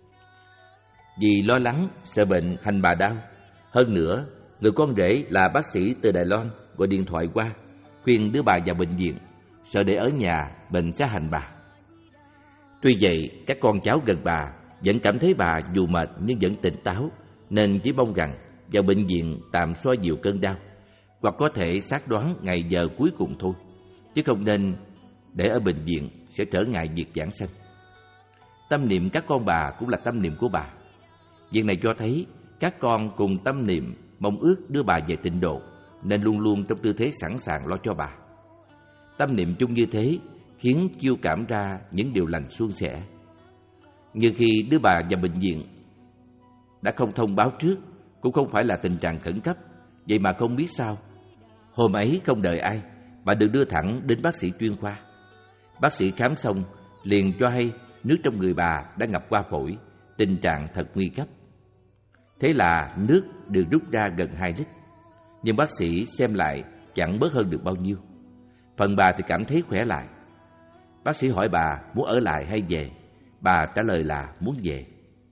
Speaker 2: Vì lo lắng sợ bệnh hành bà đau, hơn nữa người con rể là bác sĩ từ Đài Loan gọi điện thoại qua khuyên đưa bà vào bệnh viện, sợ để ở nhà bệnh sẽ hành bà. Tuy vậy, các con cháu gần bà vẫn cảm thấy bà dù mệt nhưng vẫn tỉnh táo, nên chỉ mong rằng vào bệnh viện tạm xoa dịu cơn đau, hoặc có thể xác đoán ngày giờ cuối cùng thôi, chứ không nên để ở bệnh viện sẽ trở ngại việc giảng sanh. Tâm niệm các con bà cũng là tâm niệm của bà. Việc này cho thấy các con cùng tâm niệm mong ước đưa bà về tịnh độ, nên luôn luôn trong tư thế sẵn sàng lo cho bà. Tâm niệm chung như thế khiến chiêu cảm ra những điều lành suôn sẻ. Như khi đưa bà vào bệnh viện, đã không thông báo trước, cũng không phải là tình trạng khẩn cấp, vậy mà không biết sao, hôm ấy không đợi ai, bà được đưa thẳng đến bác sĩ chuyên khoa. Bác sĩ khám xong liền cho hay nước trong người bà đã ngập qua phổi, tình trạng thật nguy cấp. Thế là nước được rút ra gần hai lít, nhưng bác sĩ xem lại chẳng bớt hơn được bao nhiêu. Phần bà thì cảm thấy khỏe lại. Bác sĩ hỏi bà muốn ở lại hay về. Bà trả lời là muốn về.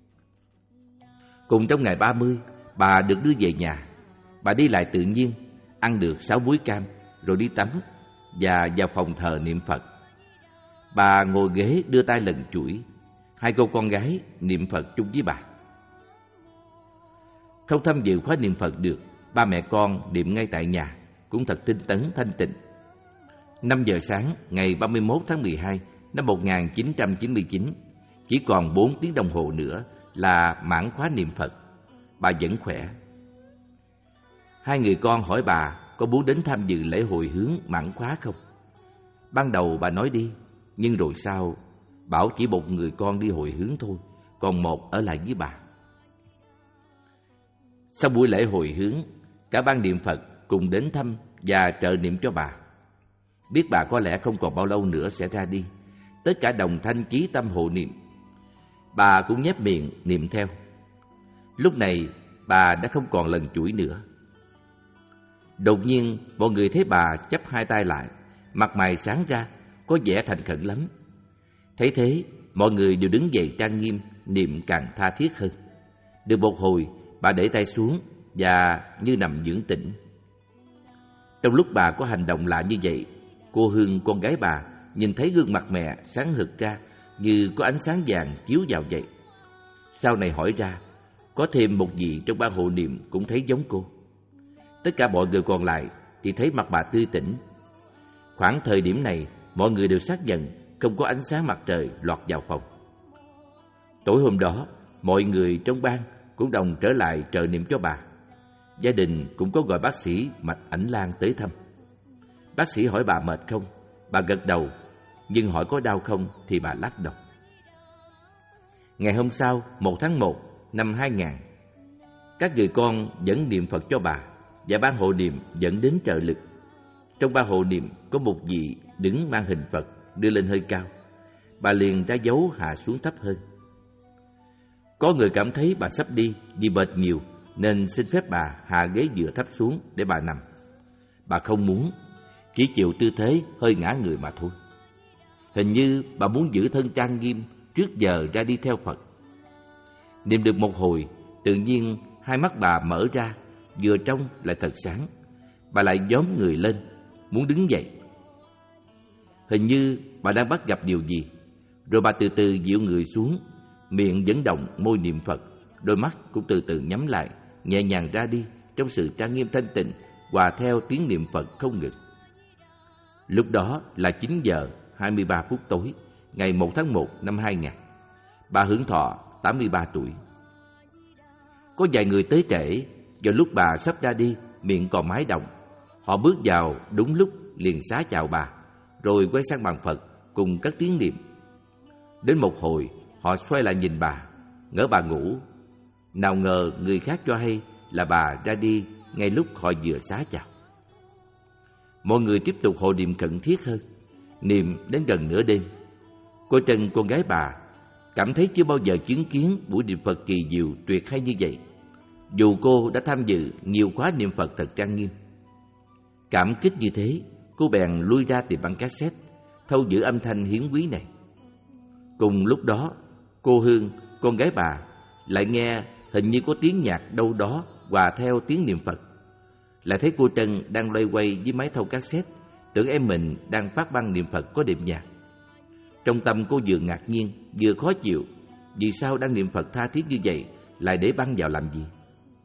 Speaker 2: Cùng trong ngày ba mươi, bà được đưa về nhà. Bà đi lại tự nhiên, ăn được sáu muối cam, rồi đi tắm và vào phòng thờ niệm Phật. Bà ngồi ghế đưa tay lần chuỗi. Hai cô con gái niệm Phật chung với bà. Không tham dự khóa niệm Phật được, ba mẹ con niệm ngay tại nhà, cũng thật tinh tấn thanh tịnh. Năm giờ sáng ngày ba mươi mốt tháng mười hai năm một nghìn chín trăm chín mươi chín, chỉ còn bốn tiếng đồng hồ nữa là mãn khóa niệm Phật. Bà vẫn khỏe. Hai người con hỏi bà có muốn đến tham dự lễ hồi hướng mãn khóa không. Ban đầu bà nói đi, nhưng rồi sau bảo chỉ một người con đi hồi hướng thôi, còn một ở lại với bà. Sau buổi lễ hồi hướng, cả ban niệm Phật cùng đến thăm và trợ niệm cho bà. Biết bà có lẽ không còn bao lâu nữa sẽ ra đi, tất cả đồng thanh chí tâm hộ niệm. Bà cũng nhếch miệng niệm theo. Lúc này bà đã không còn lần chuỗi nữa. Đột nhiên mọi người thấy bà chắp hai tay lại, mặt mày sáng ra, có vẻ thành khẩn lắm. Thấy thế, mọi người đều đứng dậy trang nghiêm, niệm càng tha thiết hơn. Được một hồi, bà để tay xuống và như nằm dưỡng tĩnh. Trong lúc bà có hành động lạ như vậy, cô Hương con gái bà nhìn thấy gương mặt mẹ sáng hực ra như có ánh sáng vàng chiếu vào vậy. Sau này hỏi ra, có thêm một vị trong ban hộ niệm cũng thấy giống cô. Tất cả mọi người còn lại thì thấy mặt bà tươi tỉnh. Khoảng thời điểm này, mọi người đều xác nhận không có ánh sáng mặt trời lọt vào phòng. Tối hôm đó, mọi người trong ban cũng đồng trở lại trợ niệm cho bà. Gia đình cũng có gọi bác sĩ Mạch Ảnh Lan tới thăm. Bác sĩ hỏi bà mệt không, bà gật đầu, nhưng hỏi có đau không thì bà lắc đầu. Ngày hôm sau, một tháng một năm hai nghìn, các người con vẫn niệm Phật cho bà và ban hộ niệm dẫn đến trợ lực. Trong ban hộ niệm có một vị đứng mang hình Phật đưa lên hơi cao, bà liền ra dấu hạ xuống thấp hơn. Có người cảm thấy bà sắp đi vì mệt nhiều nên xin phép bà hạ ghế dựa thấp xuống để bà nằm. Bà không muốn, chỉ chịu tư thế hơi ngã người mà thôi. Hình như bà muốn giữ thân trang nghiêm trước giờ ra đi theo Phật. Niệm được một hồi, tự nhiên hai mắt bà mở ra, vừa trong lại thật sáng. Bà lại nhóm người lên, muốn đứng dậy. Hình như bà đang bắt gặp điều gì. Rồi bà từ từ dịu người xuống, miệng vẫn động môi niệm Phật, đôi mắt cũng từ từ nhắm lại, nhẹ nhàng ra đi trong sự trang nghiêm thanh tịnh, hòa theo tiếng niệm Phật không ngừng. Lúc đó là chín giờ hai mươi ba phút tối, ngày một tháng một năm hai nghìn. Bà hưởng thọ tám mươi ba tuổi. Có vài người tới trễ, vào lúc bà sắp ra đi, miệng còn mái động. Họ bước vào đúng lúc liền xá chào bà, rồi quay sang bàn Phật cùng các tiếng niệm. Đến một hồi, họ xoay lại nhìn bà, ngỡ bà ngủ. Nào ngờ người khác cho hay là bà ra đi ngay lúc họ vừa xá chào. Mọi người tiếp tục hộ niệm cẩn thiết hơn, niệm đến gần nửa đêm. Cô Trân, con gái bà, cảm thấy chưa bao giờ chứng kiến buổi niệm Phật kỳ diệu tuyệt hay như vậy, dù cô đã tham dự nhiều khóa niệm Phật thật trang nghiêm. Cảm kích như thế, cô bèn lui ra tìm băng cassette, thâu giữ âm thanh hiếm quý này. Cùng lúc đó, cô Hương, con gái bà, lại nghe hình như có tiếng nhạc đâu đó hòa theo tiếng niệm Phật. Lại thấy cô Trân đang loay quay với máy thâu cassette, tưởng em mình đang phát băng niệm Phật có đệm nhạc. Trong tâm cô vừa ngạc nhiên vừa khó chịu, vì sao đang niệm Phật tha thiết như vậy lại để băng vào làm gì?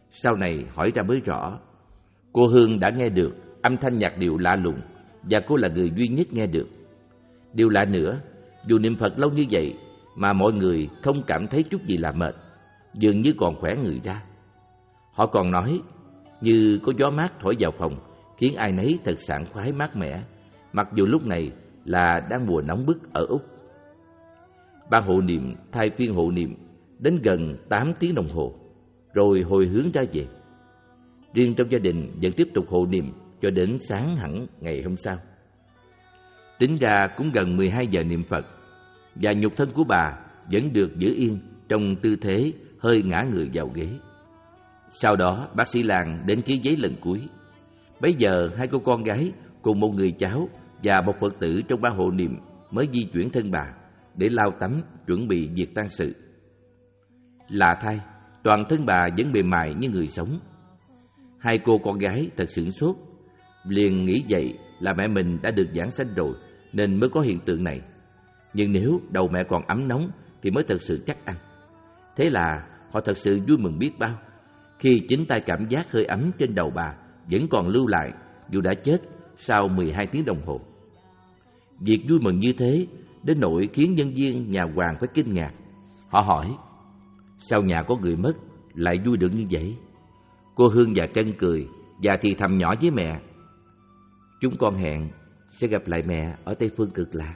Speaker 2: Sau này hỏi ra mới rõ, cô Hương đã nghe được âm thanh nhạc điệu lạ lùng và cô là người duy nhất nghe được. Điều lạ nữa, dù niệm Phật lâu như vậy mà mọi người không cảm thấy chút gì là mệt, dường như còn khỏe người ra. Họ còn nói như có gió mát thổi vào phòng, khiến ai nấy thật sảng khoái mát mẻ, mặc dù lúc này là đang mùa nóng bức ở Úc. Ban hộ niệm thay phiên hộ niệm đến gần tám tiếng đồng hồ, rồi hồi hướng ra về. Riêng trong gia đình vẫn tiếp tục hộ niệm cho đến sáng hẳn ngày hôm sau. Tính ra cũng gần mười hai giờ niệm Phật, và nhục thân của bà vẫn được giữ yên trong tư thế hơi ngã người vào ghế. Sau đó bác sĩ Lan đến ký giấy lần cuối. Bấy giờ hai cô con gái cùng một người cháu và một Phật tử trong ban hộ niệm mới di chuyển thân bà để lau tắm chuẩn bị việc tang sự. Lạ thay, toàn thân bà vẫn mềm mại như người sống. Hai cô con gái thật sửng sốt, liền nghĩ vậy là mẹ mình đã được giảng sanh rồi nên mới có hiện tượng này. Nhưng nếu đầu mẹ còn ấm nóng thì mới thật sự chắc ăn. Thế là họ thật sự vui mừng biết bao khi chính tay cảm giác hơi ấm trên đầu bà vẫn còn lưu lại dù đã chết sau mười hai tiếng đồng hồ. Việc vui mừng như thế đến nỗi khiến nhân viên nhà hoàng phải kinh ngạc. Họ hỏi, sao nhà có người mất lại vui được như vậy? Cô Hương và Trân cười và thì thầm nhỏ với mẹ, chúng con hẹn sẽ gặp lại mẹ ở Tây Phương Cực Lạc.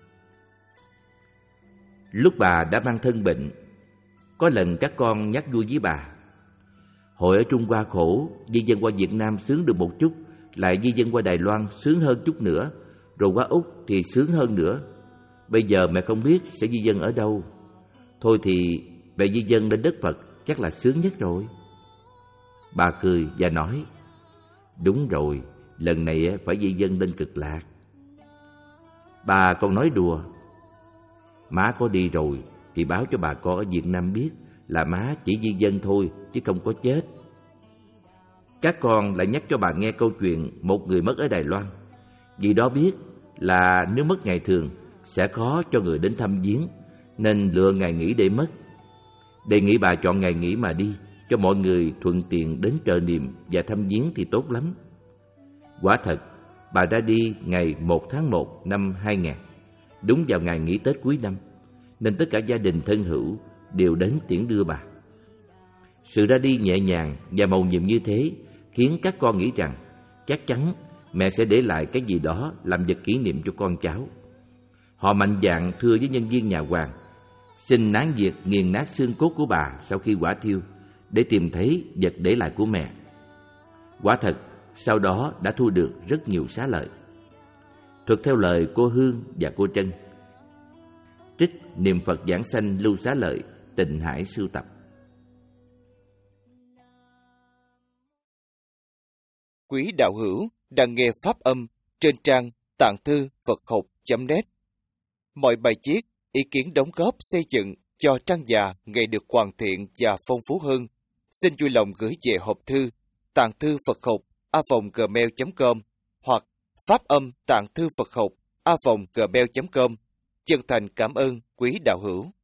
Speaker 2: Lúc bà đã mang thân bệnh, có lần các con nhắc vui với bà, hồi ở Trung Hoa khổ, di dân qua Việt Nam sướng được một chút, lại di dân qua Đài Loan sướng hơn chút nữa, rồi qua Úc thì sướng hơn nữa. Bây giờ mẹ không biết sẽ di dân ở đâu. Thôi thì mẹ di dân lên đất Phật chắc là sướng nhất rồi. Bà cười và nói, đúng rồi, lần này phải di dân lên Cực Lạc. Bà còn nói đùa, má có đi rồi thì báo cho bà con ở Việt Nam biết là má chỉ di dân thôi chứ không có chết. Các con lại nhắc cho bà nghe câu chuyện một người mất ở Đài Loan. Vì đó biết là nếu mất ngày thường sẽ khó cho người đến thăm viếng, nên lựa ngày nghỉ để mất. Đề nghị bà chọn ngày nghỉ mà đi, cho mọi người thuận tiện đến trợ niệm và thăm viếng thì tốt lắm. Quả thật, bà đã đi ngày một tháng một năm hai nghìn, đúng vào ngày nghỉ Tết cuối năm, nên tất cả gia đình thân hữu đều đến tiễn đưa bà. Sự ra đi nhẹ nhàng và mầu nhiệm như thế khiến các con nghĩ rằng chắc chắn mẹ sẽ để lại cái gì đó làm vật kỷ niệm cho con cháu. Họ mạnh dạn thưa với nhân viên nhà hoàng, xin nán việc nghiền nát xương cốt của bà sau khi hỏa thiêu để tìm thấy vật để lại của mẹ. Quả thật, sau đó đã thu được rất nhiều xá lợi. Thuật theo lời cô Hương và cô Trân. Trích Niệm Phật Giảng Sanh Lưu Xá Lợi, Tịnh Hải sưu tập.
Speaker 3: Quý đạo hữu đang nghe pháp âm trên trang tạng thư Phật học chấm net. Mọi bài viết, ý kiến đóng góp xây dựng cho trang già ngày được hoàn thiện và phong phú hơn, xin vui lòng gửi về hộp thư tạng thư Phật học a vòng gmail chấm com hoặc pháp âm tạng thư Phật học a vòng gmail chấm com. Chân thành cảm ơn quý đạo hữu.